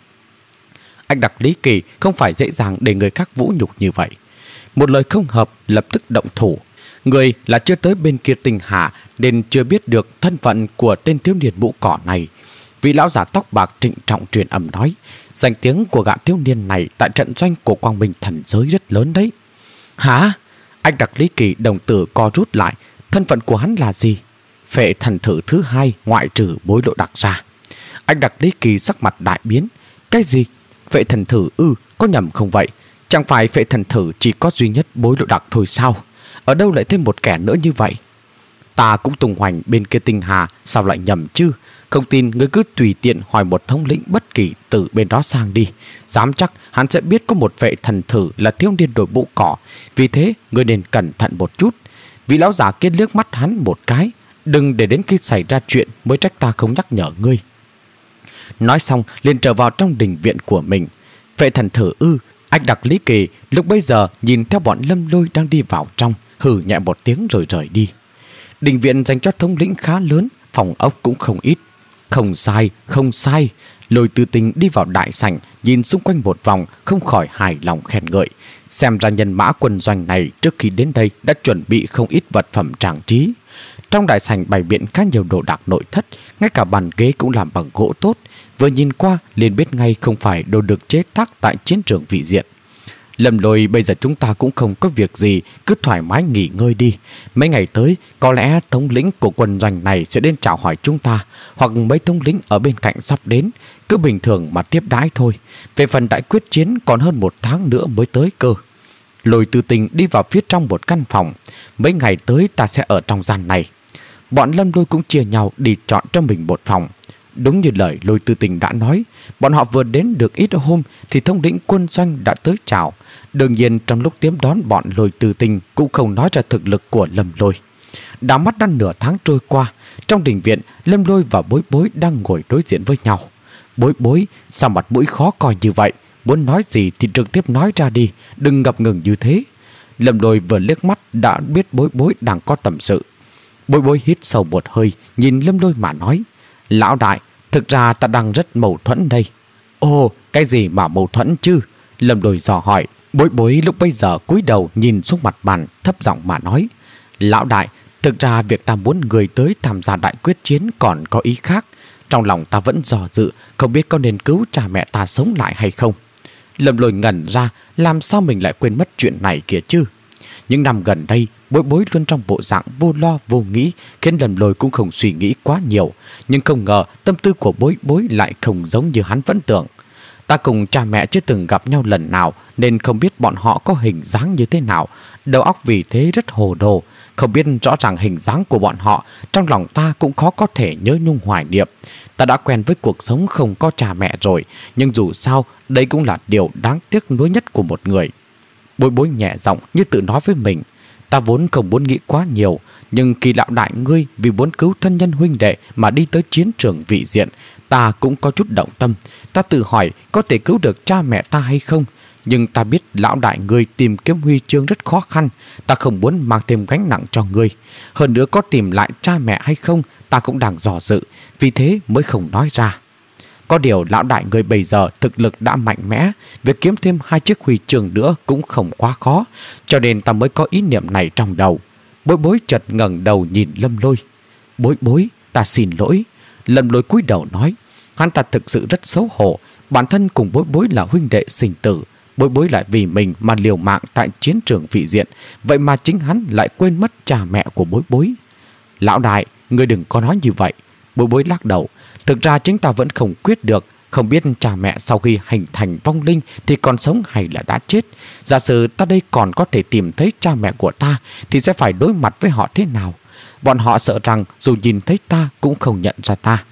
Ách Đặc Lý Kỳ không phải dễ dàng để người khác vũ nhục như vậy. Một lời không hợp lập tức động thủ. Người là chưa tới bên kia tinh hạ nên chưa biết được thân phận của tên thiếu niên mũ cỏ này. Vị lão giả tóc bạc trịnh trọng truyền âm nói, danh tiếng của gã thiếu niên này tại trận doanh của Quang Minh thần giới rất lớn đấy. Hả? Anh Đặc Lý Kỳ đồng tử co rút lại. Thân phận của hắn là gì? Phệ thần thử thứ hai ngoại trừ Bối Lộ Đặc ra. Anh Đặc Lý Kỳ sắc mặt đại biến. Cái gì? Phệ thần thử ư? Có nhầm không vậy? Chẳng phải phệ thần thử chỉ có duy nhất Bối Lộ Đặc thôi sao? Ở đâu lại thêm một kẻ nữa như vậy? Ta cũng tung hoành bên kia tinh hà, sao lại nhầm chứ? Không tin ngươi cứ tùy tiện hỏi một thống lĩnh bất kỳ từ bên đó sang đi. Dám chắc hắn sẽ biết có một vệ thần thử là thiếu niên đội mũ cỏ. Vì thế ngươi nên cẩn thận một chút. Vị lão giả kia liếc mắt hắn một cái. Đừng để đến khi xảy ra chuyện mới trách ta không nhắc nhở ngươi. Nói xong liền trở vào trong đình viện của mình. Vệ thần thử ư? Ách Đặc Lý Kỳ lúc bấy giờ nhìn theo bọn Lâm Lôi đang đi vào trong, hừ nhẹ một tiếng rồi rời đi. Đình viện dành cho thống lĩnh khá lớn, phòng ốc cũng không ít. Không sai, không sai. Lôi Tư Tinh đi vào đại sảnh, nhìn xung quanh một vòng, không khỏi hài lòng khen ngợi. Xem ra nhân mã quân doanh này trước khi đến đây đã chuẩn bị không ít vật phẩm trang trí. Trong đại sảnh bày biện khá nhiều đồ đạc nội thất, ngay cả bàn ghế cũng làm bằng gỗ tốt. Vừa nhìn qua liền biết ngay không phải đồ được chế tác tại chiến trường vị diện. Lâm Lôi, bây giờ chúng ta cũng không có việc gì, cứ thoải mái nghỉ ngơi đi. Mấy ngày tới, có lẽ thống lĩnh của quân doanh này sẽ đến chào hỏi chúng ta, hoặc mấy thống lĩnh ở bên cạnh sắp đến. Cứ bình thường mà tiếp đãi thôi. Về phần đại quyết chiến còn hơn một tháng nữa mới tới cơ. Lôi Tư Tinh đi vào phía trong một căn phòng. Mấy ngày tới ta sẽ ở trong gian này. Bọn Lâm Lôi cũng chia nhau đi chọn cho mình một phòng. Đúng như lời Lôi Tư Tinh đã nói, bọn họ vừa đến được ít hôm thì thống lĩnh quân doanh đã tới chào. Đương nhiên trong lúc tiếp đón bọn Lôi Tư Tinh cũng không nói ra thực lực của Lâm Lôi. Đã mắt đã nửa tháng trôi qua, trong đình viện Lâm Lôi và Bối Bối đang ngồi đối diện với nhau. Bối Bối, sao mặt mũi khó coi như vậy? Muốn nói gì thì trực tiếp nói ra đi, đừng ngập ngừng như thế. Lâm Lôi vừa liếc mắt đã biết Bối Bối đang có tâm sự. Bối Bối hít sâu một hơi, nhìn Lâm Lôi mà nói, lão đại, thực ra ta đang rất mâu thuẫn đây. Ồ, cái gì mà mâu thuẫn chứ? Lâm Lôi dò hỏi. Bối Bối lúc bây giờ cúi đầu nhìn xuống mặt bàn, thấp giọng mà nói, lão đại, thực ra việc ta muốn người tới tham gia đại quyết chiến còn có ý khác. Trong lòng ta vẫn dò dự, không biết có nên cứu cha mẹ ta sống lại hay không. Lâm Lôi ngẩn ra, làm sao mình lại quên mất chuyện này kìa chứ. Những năm gần đây, Bối Bối luôn trong bộ dạng vô lo vô nghĩ, khiến Lâm Lôi cũng không suy nghĩ quá nhiều. Nhưng không ngờ tâm tư của Bối Bối lại không giống như hắn vẫn tưởng. Ta cùng cha mẹ chưa từng gặp nhau lần nào, nên không biết bọn họ có hình dáng như thế nào. Đầu óc vì thế rất hồ đồ, không biết rõ ràng hình dáng của bọn họ. Trong lòng ta cũng khó có thể nhớ nhung hoài niệm. Ta đã quen với cuộc sống không có cha mẹ rồi, nhưng dù sao đây cũng là điều đáng tiếc nuối nhất của một người. Bối Bối nhẹ giọng như tự nói với mình. Ta vốn không muốn nghĩ quá nhiều, nhưng khi lão đại ngươi vì muốn cứu thân nhân huynh đệ mà đi tới chiến trường vị diện, ta cũng có chút động tâm. Ta tự hỏi có thể cứu được cha mẹ ta hay không, nhưng ta biết lão đại ngươi tìm kiếm huy chương rất khó khăn. Ta không muốn mang thêm gánh nặng cho ngươi. Hơn nữa có tìm lại cha mẹ hay không, ta cũng đang dò dự, vì thế mới không nói ra. Có điều lão đại ngươi bây giờ thực lực đã mạnh mẽ, việc kiếm thêm hai chiếc huy chương nữa cũng không quá khó, cho nên ta mới có ý niệm này trong đầu. Bối Bối chợt ngẩng đầu nhìn Lâm Lôi. Bối Bối, ta xin lỗi. Lâm Lôi cúi đầu nói. Hắn ta thực sự rất xấu hổ. Bản thân cùng Bối Bối là huynh đệ sinh tử, Bối Bối lại vì mình mà liều mạng tại chiến trường vị diện, vậy mà chính hắn lại quên mất cha mẹ của Bối Bối. Lão đại, ngươi đừng có nói như vậy. Bối Bối lắc đầu. Thực ra chính ta vẫn không quyết được, không biết cha mẹ sau khi hình thành vong linh thì còn sống hay là đã chết. Giả sử ta đây còn có thể tìm thấy cha mẹ của ta thì sẽ phải đối mặt với họ thế nào? Bọn họ sợ rằng dù nhìn thấy ta cũng không nhận ra ta.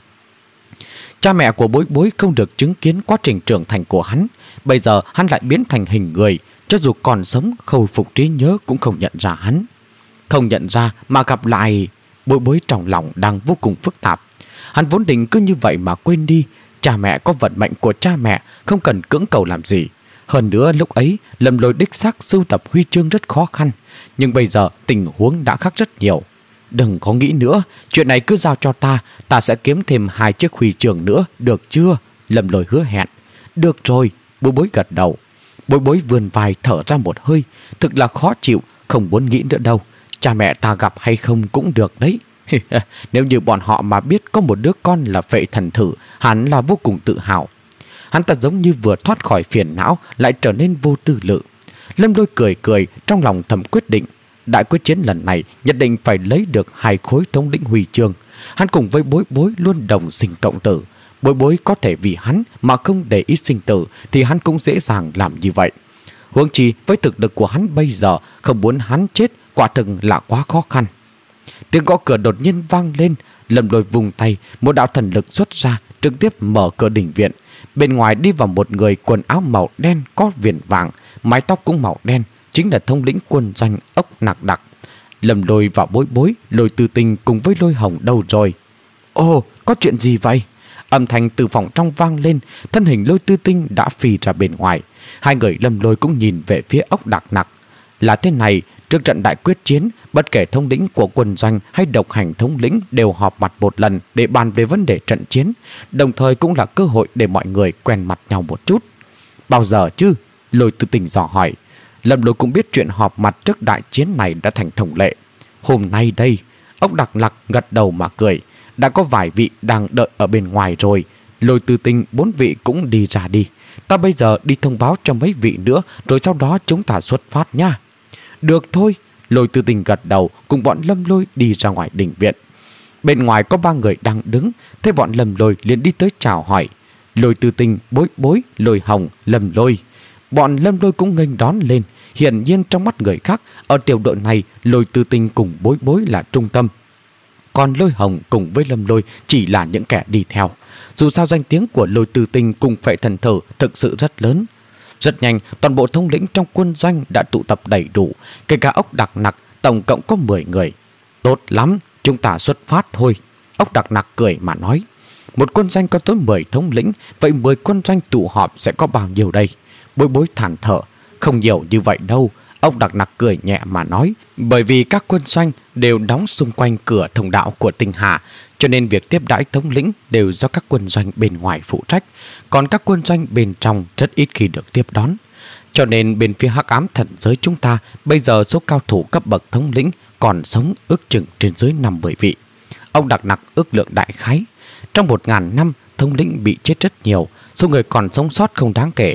Cha mẹ của Bối Bối không được chứng kiến quá trình trưởng thành của hắn. Bây giờ hắn lại biến thành hình người, cho dù còn sống khôi phục trí nhớ cũng không nhận ra hắn. Không nhận ra mà gặp lại, Bối Bối trong lòng đang vô cùng phức tạp. Hắn vốn định cứ như vậy mà quên đi. Cha mẹ có vận mệnh của cha mẹ, không cần cưỡng cầu làm gì. Hơn nữa lúc ấy Lâm Lôi đích xác sưu tập huy chương rất khó khăn, nhưng bây giờ tình huống đã khác rất nhiều. Đừng có nghĩ nữa, chuyện này cứ giao cho ta, ta sẽ kiếm thêm hai chiếc huy chương nữa, được chưa? Lâm Lôi hứa hẹn. Được rồi, Bối Bối gật đầu. Bối Bối vươn vai thở ra một hơi. Thực là khó chịu, không muốn nghĩ nữa đâu. Cha mẹ ta gặp hay không cũng được đấy. Nếu như bọn họ mà biết có một đứa con là Phệ Thần Thử, hắn là vô cùng tự hào. Hắn ta giống như vừa thoát khỏi phiền não, lại trở nên vô tư lự. Lâm Lôi cười cười, trong lòng thầm quyết định, đại quyết chiến lần này nhất định phải lấy được hai khối thống lĩnh huy chương. Hắn cùng với Bối Bối luôn đồng sinh cộng tử. Bối Bối có thể vì hắn mà không để ý sinh tử thì hắn cũng dễ dàng làm như vậy. Huống chi với thực lực của hắn bây giờ, không muốn hắn chết quả thực là quá khó khăn. Tiếng gõ cửa đột nhiên vang lên. Lâm Lôi vùng tay, một đạo thần lực xuất ra, trực tiếp mở cửa đình viện. Bên ngoài đi vào một người quần áo màu đen có viền vàng, mái tóc cũng màu đen, chính là thống lĩnh quân doanh Ốc Nặc Đặc. Lâm Lôi và Bối Bối, Lôi Tư Tinh cùng với Lôi Hồng đâu rồi? Ồ, có chuyện gì vậy? Âm thanh từ phòng trong vang lên, thân hình Lôi Tư Tinh đã phi ra bên ngoài. Hai người Lâm Lôi cũng nhìn về phía Ốc Đặc Nặc. Là thế này, trước trận đại quyết chiến, bất kể thống lĩnh của quân doanh hay độc hành thống lĩnh đều họp mặt một lần để bàn về vấn đề trận chiến, đồng thời cũng là cơ hội để mọi người quen mặt nhau một chút. Bao giờ chứ? Lôi Tư Tinh dò hỏi. Lâm Lôi cũng biết chuyện họp mặt trước đại chiến này đã thành thông lệ. Hôm nay đây, Ốc Đặc Nặc gật đầu mà cười. Đã có vài vị đang đợi ở bên ngoài rồi. Lôi Tư Tinh bốn vị cũng đi ra đi. Ta bây giờ đi thông báo cho mấy vị nữa, rồi sau đó chúng ta xuất phát nha. Được thôi. Lôi Tư Tinh gật đầu, cùng bọn Lâm Lôi đi ra ngoài đình viện. Bên ngoài có ba người đang đứng, thấy bọn Lâm Lôi liền đi tới chào hỏi. Lôi Tư Tinh, Bối Bối, Lôi Hồng, Lâm Lôi. Bọn Lâm Lôi cũng nghênh đón lên. Hiển nhiên trong mắt người khác, ở tiểu đội này Lôi Tư Tinh cùng Bối Bối là trung tâm, còn Lôi Hồng cùng với Lâm Lôi chỉ là những kẻ đi theo. Dù sao danh tiếng của Lôi Tư Tinh cùng Phệ Thần Thử thực sự rất lớn. Rất nhanh, toàn bộ thống lĩnh trong quân doanh đã tụ tập đầy đủ, kể cả Ốc Đặc Nặc, tổng cộng có mười người. Tốt lắm, chúng ta xuất phát thôi. Ốc Đặc Nặc cười mà nói. Một quân doanh có tới mười thống lĩnh, vậy mười quân doanh tụ họp sẽ có bao nhiêu đây? Bối Bối than thở. Không nhiều như vậy đâu. Ốc Đặc Nặc cười nhẹ mà nói. Bởi vì các quân doanh đều đóng xung quanh cửa thông đạo của Tinh Hà, cho nên việc tiếp đãi thống lĩnh đều do các quân doanh bên ngoài phụ trách, còn các quân doanh bên trong rất ít khi được tiếp đón. Cho nên bên phía Hắc Ám Thần Giới chúng ta bây giờ số cao thủ cấp bậc thống lĩnh còn sống ước chừng trên dưới năm mươi vị. Ông Đặc Nặc ước lượng đại khái, trong một ngàn năm thống lĩnh bị chết rất nhiều, số người còn sống sót không đáng kể.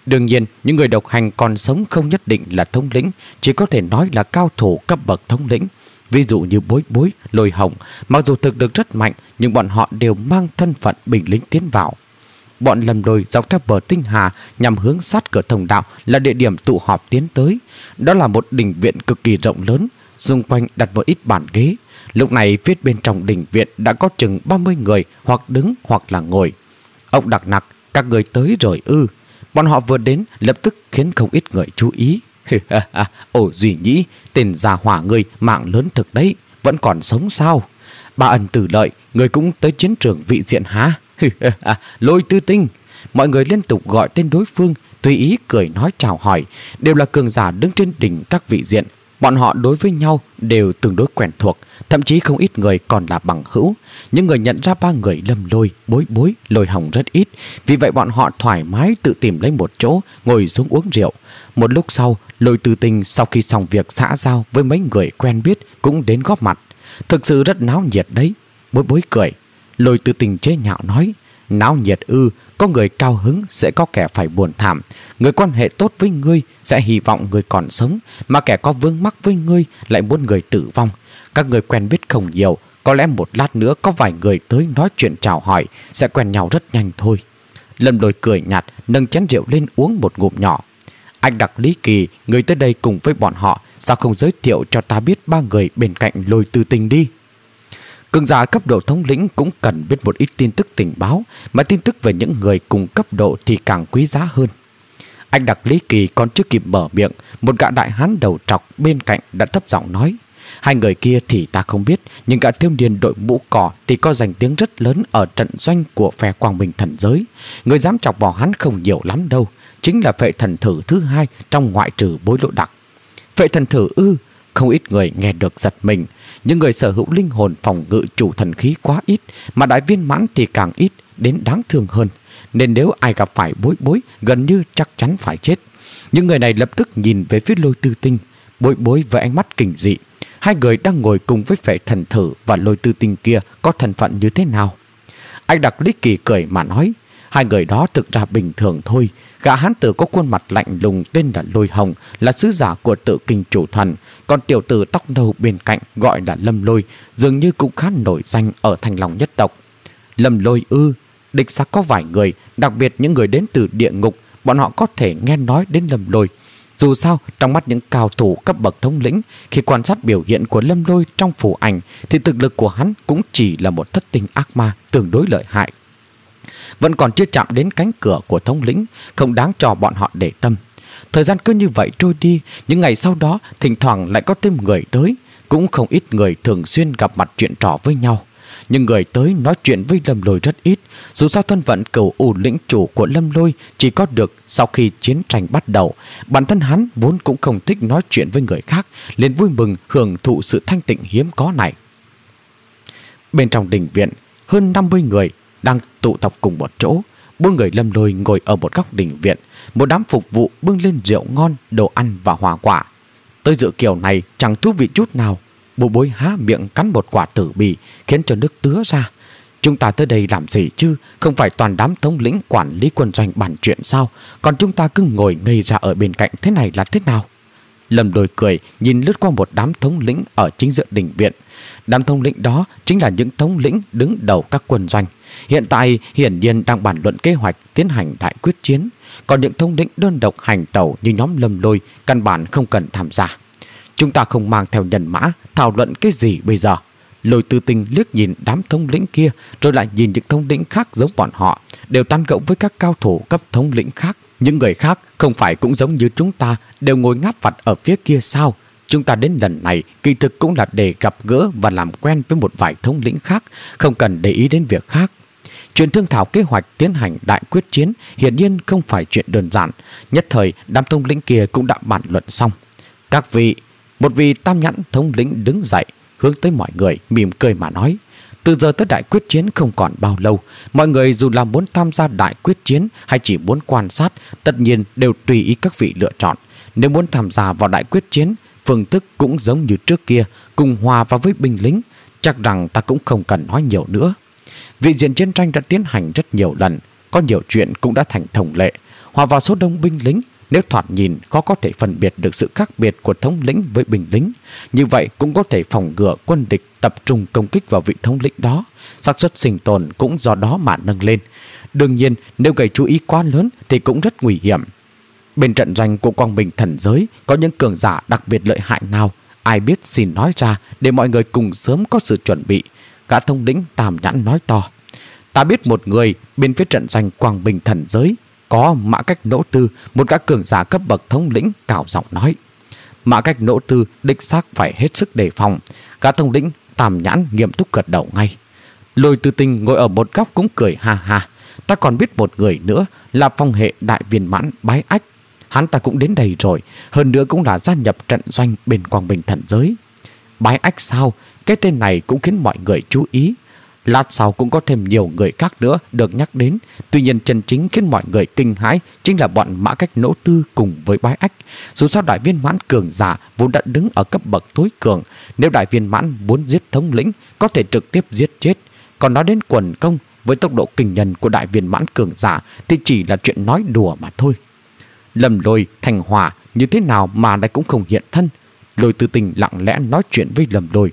Đương nhiên, những người độc hành còn sống không nhất định là thống lĩnh, chỉ có thể nói là cao thủ cấp bậc thống lĩnh. Ví dụ như Bối Bối, Lôi Hồng, mặc dù thực lực rất mạnh, nhưng bọn họ đều mang thân phận binh lính tiến vào. Bọn Lâm Lôi dọc theo bờ Tinh Hà nhằm hướng sát cửa thông đạo là địa điểm tụ họp tiến tới. Đó là một đình viện cực kỳ rộng lớn, xung quanh đặt một ít bàn ghế. Lúc này phía bên trong đình viện đã có chừng ba mươi người, hoặc đứng hoặc là ngồi. Ông Đặc Nặc, các người tới rồi ư? Bọn họ vừa đến lập tức khiến không ít người chú ý. Ồ Duy Nhĩ, tên già hỏa người mạng lớn thực đấy, vẫn còn sống sao? Ba Ân Tử Lợi, người cũng tới chiến trường vị diện hả? Lôi Tư Tinh. Mọi người liên tục gọi tên đối phương, tùy ý cười nói chào hỏi, đều là cường giả đứng trên đỉnh các vị diện. Bọn họ đối với nhau đều tương đối quen thuộc, thậm chí không ít người còn là bằng hữu. Những người nhận ra ba người Lâm Lôi, Bối Bối, Lôi Hồng rất ít, vì vậy bọn họ thoải mái tự tìm lấy một chỗ ngồi xuống uống rượu. Một lúc sau, Lôi Tư Tinh sau khi xong việc xã giao với mấy người quen biết cũng đến góp mặt. Thực sự rất náo nhiệt đấy. Bối Bối cười. Lôi Tư Tinh chế nhạo nói: náo nhiệt ư? Có người cao hứng sẽ có kẻ phải buồn thảm. Người quan hệ tốt với ngươi sẽ hy vọng người còn sống, mà kẻ có vướng mắc với ngươi lại muốn người tử vong. Các người quen biết không nhiều, có lẽ một lát nữa có vài người tới nói chuyện chào hỏi, sẽ quen nhau rất nhanh thôi. Lâm Lôi cười nhạt, nâng chén rượu lên uống một ngụm nhỏ. Anh Đặc Lý Kỳ, người tới đây cùng với bọn họ, sao không giới thiệu cho ta biết ba người bên cạnh Lôi Tư Tinh đi? Cường giả cấp độ thống lĩnh cũng cần biết một ít tin tức tình báo, mà tin tức về những người cùng cấp độ thì càng quý giá hơn. Anh Đặc Lý Kỳ còn chưa kịp mở miệng, một gã đại hán đầu trọc bên cạnh đã thấp giọng nói: hai người kia thì ta không biết, nhưng gã thiếu niên đội mũ cỏ thì có danh tiếng rất lớn ở trận doanh của phe Quang Minh Thần Giới. Người dám chọc vào hắn không nhiều lắm đâu, chính là Phệ Thần Thử thứ hai trong ngoại trừ Bối Lỗ Đặc. Phệ Thần Thử ư? Không ít người nghe được giật mình. Những người sở hữu linh hồn phòng ngự chủ thần khí quá ít, mà đại viên mãn thì càng ít, đến đáng thương hơn. Nên nếu ai gặp phải Bối Bối, gần như chắc chắn phải chết. Những người này lập tức nhìn về phía Lôi Tư Tinh. Bối Bối với ánh mắt kinh dị. Hai người đang ngồi cùng với Phệ Thần Thử và Lôi Tư Tinh kia có thân phận như thế nào? Anh Đặc Lý Kỳ cười mà nói: hai người đó thực ra bình thường thôi. Gã hán tử có khuôn mặt lạnh lùng tên là Lôi Hồng, là sứ giả của Tự Kinh Chủ Thần. Còn tiểu tử tóc nâu bên cạnh gọi là Lâm Lôi, dường như cũng khá nổi danh ở Thanh Long nhất tộc. Lâm Lôi ư? Đích xác có vài người, đặc biệt những người đến từ địa ngục, bọn họ có thể nghe nói đến Lâm Lôi. Dù sao, trong mắt những cao thủ cấp bậc thống lĩnh, khi quan sát biểu hiện của Lâm Lôi trong phù ảnh, thì thực lực của hắn cũng chỉ là một thất tinh ác ma tương đối lợi hại. Vẫn còn chưa chạm đến cánh cửa của thống lĩnh, không đáng cho bọn họ để tâm. Thời gian cứ như vậy trôi đi, những ngày sau đó thỉnh thoảng lại có thêm người tới. Cũng không ít người thường xuyên gặp mặt chuyện trò với nhau. Nhưng người tới nói chuyện với Lâm Lôi rất ít. Dù sao thân phận cửu u lĩnh chủ của Lâm Lôi chỉ có được sau khi chiến tranh bắt đầu. Bản thân hắn vốn cũng không thích nói chuyện với người khác, liền vui mừng hưởng thụ sự thanh tịnh hiếm có này. Bên trong đình viện, hơn năm mươi người đang tụ tập cùng một chỗ. Bốn người Lâm Lôi ngồi ở một góc đình viện, một đám phục vụ bưng lên rượu ngon, đồ ăn và hoa quả. Tới dự kiểu này chẳng thú vị chút nào. Bố Bối há miệng cắn một quả tử bì, khiến cho nước tứa ra. Chúng ta tới đây làm gì chứ? Không phải toàn đám thống lĩnh quản lý quân doanh bàn chuyện sao? Còn chúng ta cứ ngồi ngây ra ở bên cạnh thế này là thế nào? Lâm Lôi cười, nhìn lướt qua một đám thống lĩnh ở chính giữa đình viện. Đám thống lĩnh đó chính là những thống lĩnh đứng đầu các quân doanh. Hiện tại hiển nhiên đang bàn luận kế hoạch tiến hành đại quyết chiến. Còn những thống lĩnh đơn độc hành tẩu như nhóm Lâm Lôi căn bản không cần tham gia. Chúng ta không mang theo nhân mã, thảo luận cái gì bây giờ? Lôi Tư Tinh liếc nhìn đám thống lĩnh kia, rồi lại nhìn những thống lĩnh khác giống bọn họ, đều tán gẫu với các cao thủ cấp thống lĩnh khác. Những người khác không phải cũng giống như chúng ta, đều ngồi ngáp vặt ở phía kia sao? Chúng ta đến lần này kỳ thực cũng là để gặp gỡ và làm quen với một vài thống lĩnh khác, không cần để ý đến việc khác. Chuyện thương thảo kế hoạch tiến hành đại quyết chiến hiển nhiên không phải chuyện đơn giản. Nhất thời đám thống lĩnh kia cũng đã bàn luận xong. Các vị, một vị tam nhãn thống lĩnh đứng dậy, hướng tới mọi người mỉm cười mà nói: từ giờ tới đại quyết chiến không còn bao lâu, mọi người dù là muốn tham gia đại quyết chiến hay chỉ muốn quan sát, tất nhiên đều tùy ý các vị lựa chọn. Nếu muốn tham gia vào đại quyết chiến, phương thức cũng giống như trước kia, cùng hòa vào với binh lính. Chắc rằng ta cũng không cần nói nhiều nữa. Vị diện chiến tranh đã tiến hành rất nhiều lần, có nhiều chuyện cũng đã thành thông lệ. hòa vào số đông binh lính. Nếu thoạt nhìn khó có thể phân biệt được sự khác biệt của thống lĩnh với binh lính, như vậy cũng có thể phòng ngừa quân địch tập trung công kích vào vị thống lĩnh đó, xác suất sinh tồn cũng do đó mà nâng lên. Đương nhiên, nếu gây chú ý quá lớn thì cũng rất nguy hiểm. Bên trận doanh của Quang Minh Thần Giới có những cường giả đặc biệt lợi hại nào, ai biết xin nói ra để mọi người cùng sớm có sự chuẩn bị. Gã thống lĩnh Tam Nhãn nói to: Ta biết một người bên phía trận doanh Quang Minh Thần Giới có Mã Cách Nỗ Tư, một gã cường giả cấp bậc thống lĩnh cào giọng nói. Mã Cách Nỗ Tư đích xác phải hết sức đề phòng. Gã thống lĩnh Tam Nhãn nghiêm túc gật đầu ngay. Lôi Tư Tinh ngồi ở một góc cũng cười ha ha. Ta còn biết một người nữa là phong hệ đại viên mãn Bái Ách. Hắn ta cũng đến đây rồi, hơn nữa cũng là gia nhập trận doanh bên Quang Minh Thần Giới. Bái Ách sao? Cái tên này cũng khiến mọi người chú ý. Lát sau cũng có thêm nhiều người khác nữa được nhắc đến. Tuy nhiên chân chính khiến mọi người kinh hãi chính là bọn Mã Cách Nỗ Tư cùng với Bái Ách. Dù sao đại viên mãn cường giả vốn đã đứng ở cấp bậc tối cường, nếu đại viên mãn muốn giết thống lĩnh có thể trực tiếp giết chết. Còn nói đến quần công, với tốc độ kinh nhân của đại viên mãn cường giả thì chỉ là chuyện nói đùa mà thôi. Lâm Lôi, Thành Hòa như thế nào mà lại cũng không hiện thân. Lôi Tư Tinh lặng lẽ nói chuyện với Lâm Lôi.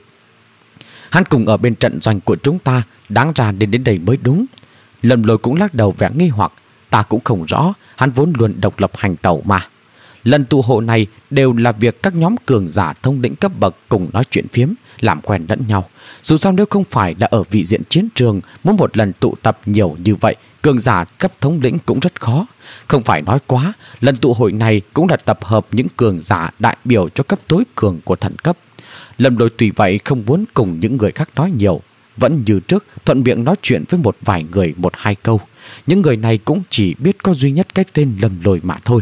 Hắn cùng ở bên trận doanh của chúng ta, đáng ra đến đến đây mới đúng. Lâm Lôi cũng lắc đầu vẻ nghi hoặc. Ta cũng không rõ, hắn vốn luôn độc lập hành tẩu mà. Lần tụ hội này đều là việc các nhóm cường giả thông lĩnh cấp bậc cùng nói chuyện phiếm, làm quen lẫn nhau. Dù sao nếu không phải là ở vị diện chiến trường, muốn một lần tụ tập nhiều như vậy, cường giả cấp thống lĩnh cũng rất khó. Không phải nói quá, lần tụ hội này cũng là tập hợp những cường giả đại biểu cho cấp tối cường của thần cấp. Lâm Lôi tùy vậy không muốn cùng những người khác nói nhiều, vẫn như trước thuận miệng nói chuyện với một vài người một hai câu. Những người này cũng chỉ biết có duy nhất cái tên Lâm Lôi mà thôi.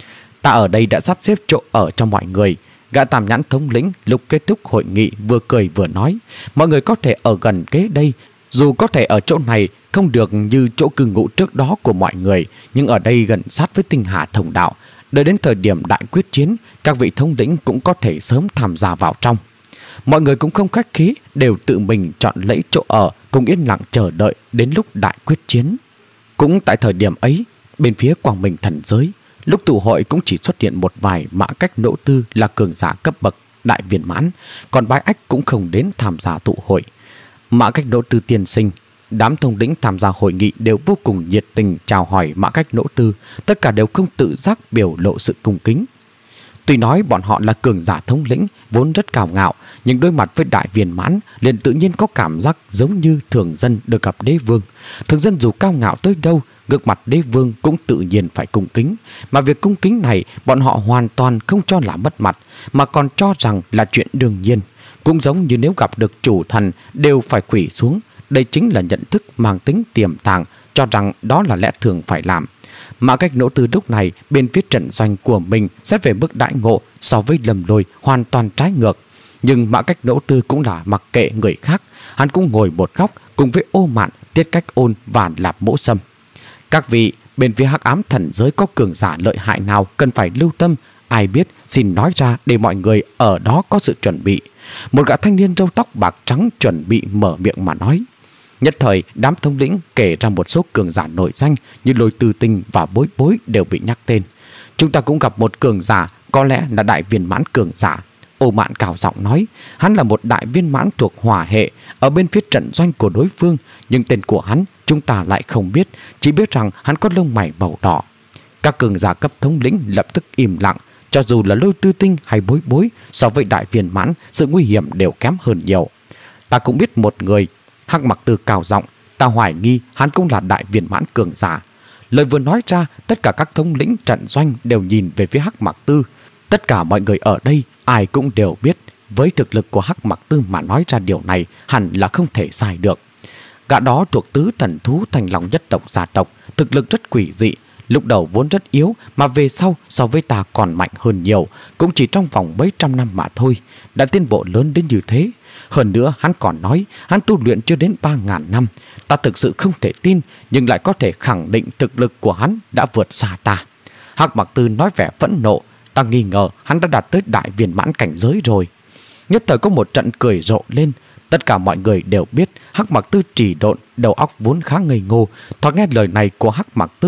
Ta ở đây đã sắp xếp chỗ ở cho mọi người. Gã Tam Nhãn thống lĩnh lúc kết thúc hội nghị vừa cười vừa nói, mọi người có thể ở gần kế đây. Dù có thể ở chỗ này không được như chỗ cư ngụ trước đó của mọi người, nhưng ở đây gần sát với Tinh Hà Thông Đạo. Đợi đến thời điểm đại quyết chiến, các vị thống lĩnh cũng có thể sớm tham gia vào trong. Mọi người cũng không khách khí, đều tự mình chọn lấy chỗ ở, cùng yên lặng chờ đợi đến lúc đại quyết chiến. Cũng tại thời điểm ấy, bên phía Quang Minh Thần Giới, lúc tụ hội cũng chỉ xuất hiện một vài Mã Cách Nỗ Tư là cường giả cấp bậc đại viên mãn, còn Bái Ách cũng không đến tham gia tụ hội. Mã Cách Nỗ Tư tiên sinh, đám thống lĩnh tham gia hội nghị đều vô cùng nhiệt tình chào hỏi Mã Cách Nỗ Tư, tất cả đều không tự giác biểu lộ sự cung kính. Tuy nói bọn họ là cường giả thống lĩnh vốn rất cao ngạo, nhưng đối mặt với đại viên mãn liền tự nhiên có cảm giác giống như thường dân được gặp đế vương. Thường dân dù cao ngạo tới đâu, gương mặt đế vương cũng tự nhiên phải cung kính, mà việc cung kính này bọn họ hoàn toàn không cho là mất mặt, mà còn cho rằng là chuyện đương nhiên. Cũng giống như nếu gặp được chủ thần đều phải quỳ xuống, đây chính là nhận thức mang tính tiềm tàng, cho rằng đó là lẽ thường phải làm. Mã Cách Nỗ Tư lúc này bên phía trận doanh của mình xét về mức đãi ngộ so với Lâm Lôi hoàn toàn trái ngược. Nhưng Mã Cách Nỗ Tư cũng là mặc kệ người khác, hắn cũng ngồi một góc cùng với Ô Mạn, Tiết Cách Ôn và Lạp Mỗ Sâm. Các vị, bên phía Hắc Ám Thần Giới có cường giả lợi hại nào cần phải lưu tâm, ai biết xin nói ra để mọi người ở đó có sự chuẩn bị. Một gã thanh niên râu tóc bạc trắng chuẩn bị mở miệng mà nói. Nhất thời đám thống lĩnh kể ra một số cường giả nổi danh như Lôi Tư Tinh và Bối Bối đều bị nhắc tên. Chúng ta cũng gặp một cường giả, có lẽ là đại viên mãn cường giả. Ô Mạn cào giọng nói, hắn là một đại viên mãn thuộc hỏa hệ ở bên phía trận doanh của đối phương, nhưng tên của hắn chúng ta lại không biết, chỉ biết rằng hắn có lông mày màu đỏ. Các cường giả cấp thống lĩnh lập tức im lặng, cho dù là Lôi Tư Tinh hay Bối Bối, so với đại viên mãn sự nguy hiểm đều kém hơn nhiều. Ta cũng biết một người. Hắc Mặc Tư cào giọng, ta hoài nghi hắn cũng là đại viên mãn cường giả. Lời vừa nói ra, tất cả các thống lĩnh trận doanh đều nhìn về phía Hắc Mặc Tư. Tất cả mọi người ở đây ai cũng đều biết, với thực lực của Hắc Mặc Tư mà nói ra điều này hẳn là không thể sai được. Gã đó thuộc tứ thần thú Thành Long nhất tộc gia tộc, thực lực rất quỷ dị, lúc đầu vốn rất yếu mà về sau so với ta còn mạnh hơn nhiều, cũng chỉ trong vòng mấy trăm năm mà thôi, đã tiến bộ lớn đến như thế. Hơn nữa hắn còn nói hắn tu luyện chưa đến ba ngàn năm. Ta thực sự không thể tin, nhưng lại có thể khẳng định thực lực của hắn đã vượt xa ta. Hắc Mặc Tư nói vẻ phẫn nộ, ta nghi ngờ hắn đã đạt tới đại viên mãn cảnh giới rồi. Nhất thời có một trận cười rộ lên. Tất cả mọi người đều biết Hắc Mặc Tư trì độn, đầu óc vốn khá ngây ngô. Thoạt nghe lời này của Hắc Mặc Tư,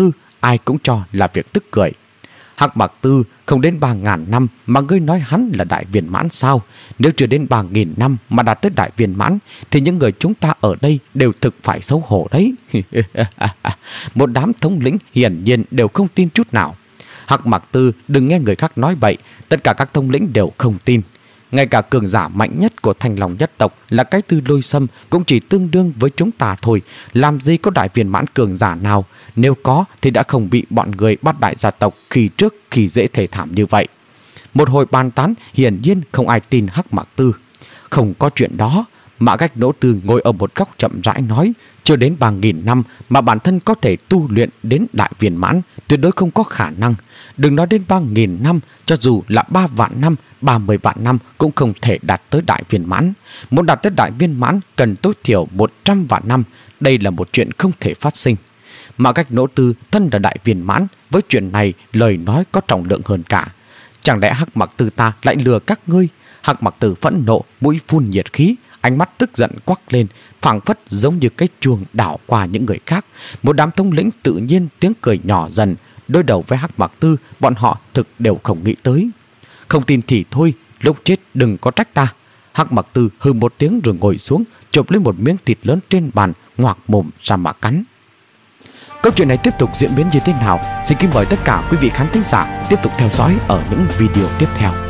ai cũng cho là việc tức cười. Hắc Bạc Tư không đến ba ngàn năm mà ngươi nói hắn là đại viên mãn sao? Nếu chưa đến ba nghìn năm mà đạt tới đại viên mãn thì những người chúng ta ở đây đều thực phải xấu hổ đấy. Một đám thống lĩnh hiển nhiên đều không tin chút nào. Hắc Bạc Tư đừng nghe người khác nói bậy, tất cả các thống lĩnh đều không tin. Ngay cả cường giả mạnh nhất của Thanh Long nhất tộc là cái Tư Lôi Sâm cũng chỉ tương đương với chúng ta thôi. Làm gì có đại viên mãn cường giả nào? Nếu có thì đã không bị bọn người bắt đại gia tộc khi trước khi dễ thể thảm như vậy. Một hồi bàn tán, hiển nhiên không ai tin Hắc Mạc Tư. Không có chuyện đó. Mã Cách Nỗ Tư ngồi ở một góc chậm rãi nói, chưa đến ba nghìn năm mà bản thân có thể tu luyện đến đại viên mãn, tuyệt đối không có khả năng. Đừng nói đến ba nghìn năm, cho dù là ba vạn năm, ba mươi vạn năm cũng không thể đạt tới đại viên mãn. Muốn đạt tới đại viên mãn cần tối thiểu một trăm vạn năm, đây là một chuyện không thể phát sinh. Mã Cách Nỗ Tư thân là đại viên mãn, với chuyện này lời nói có trọng lượng hơn cả. Chẳng lẽ Hắc Mạc Tư ta lại lừa các ngươi? Hắc Mạc Tư phẫn nộ, mũi phun nhiệt khí, ánh mắt tức giận quắc lên, phảng phất giống như cái chuông đảo qua những người khác. Một đám thống lĩnh tự nhiên tiếng cười nhỏ dần. Đối đầu với Hắc Mạc Tư, bọn họ thực đều không nghĩ tới. Không tin thì thôi, lúc chết đừng có trách ta. Hắc Mạc Tư hừ một tiếng rồi ngồi xuống, chộp lên một miếng thịt lớn trên bàn, ngoạc mồm ra mà cắn. Câu chuyện này tiếp tục diễn biến như thế nào? Xin kính mời tất cả quý vị khán thính giả tiếp tục theo dõi ở những video tiếp theo.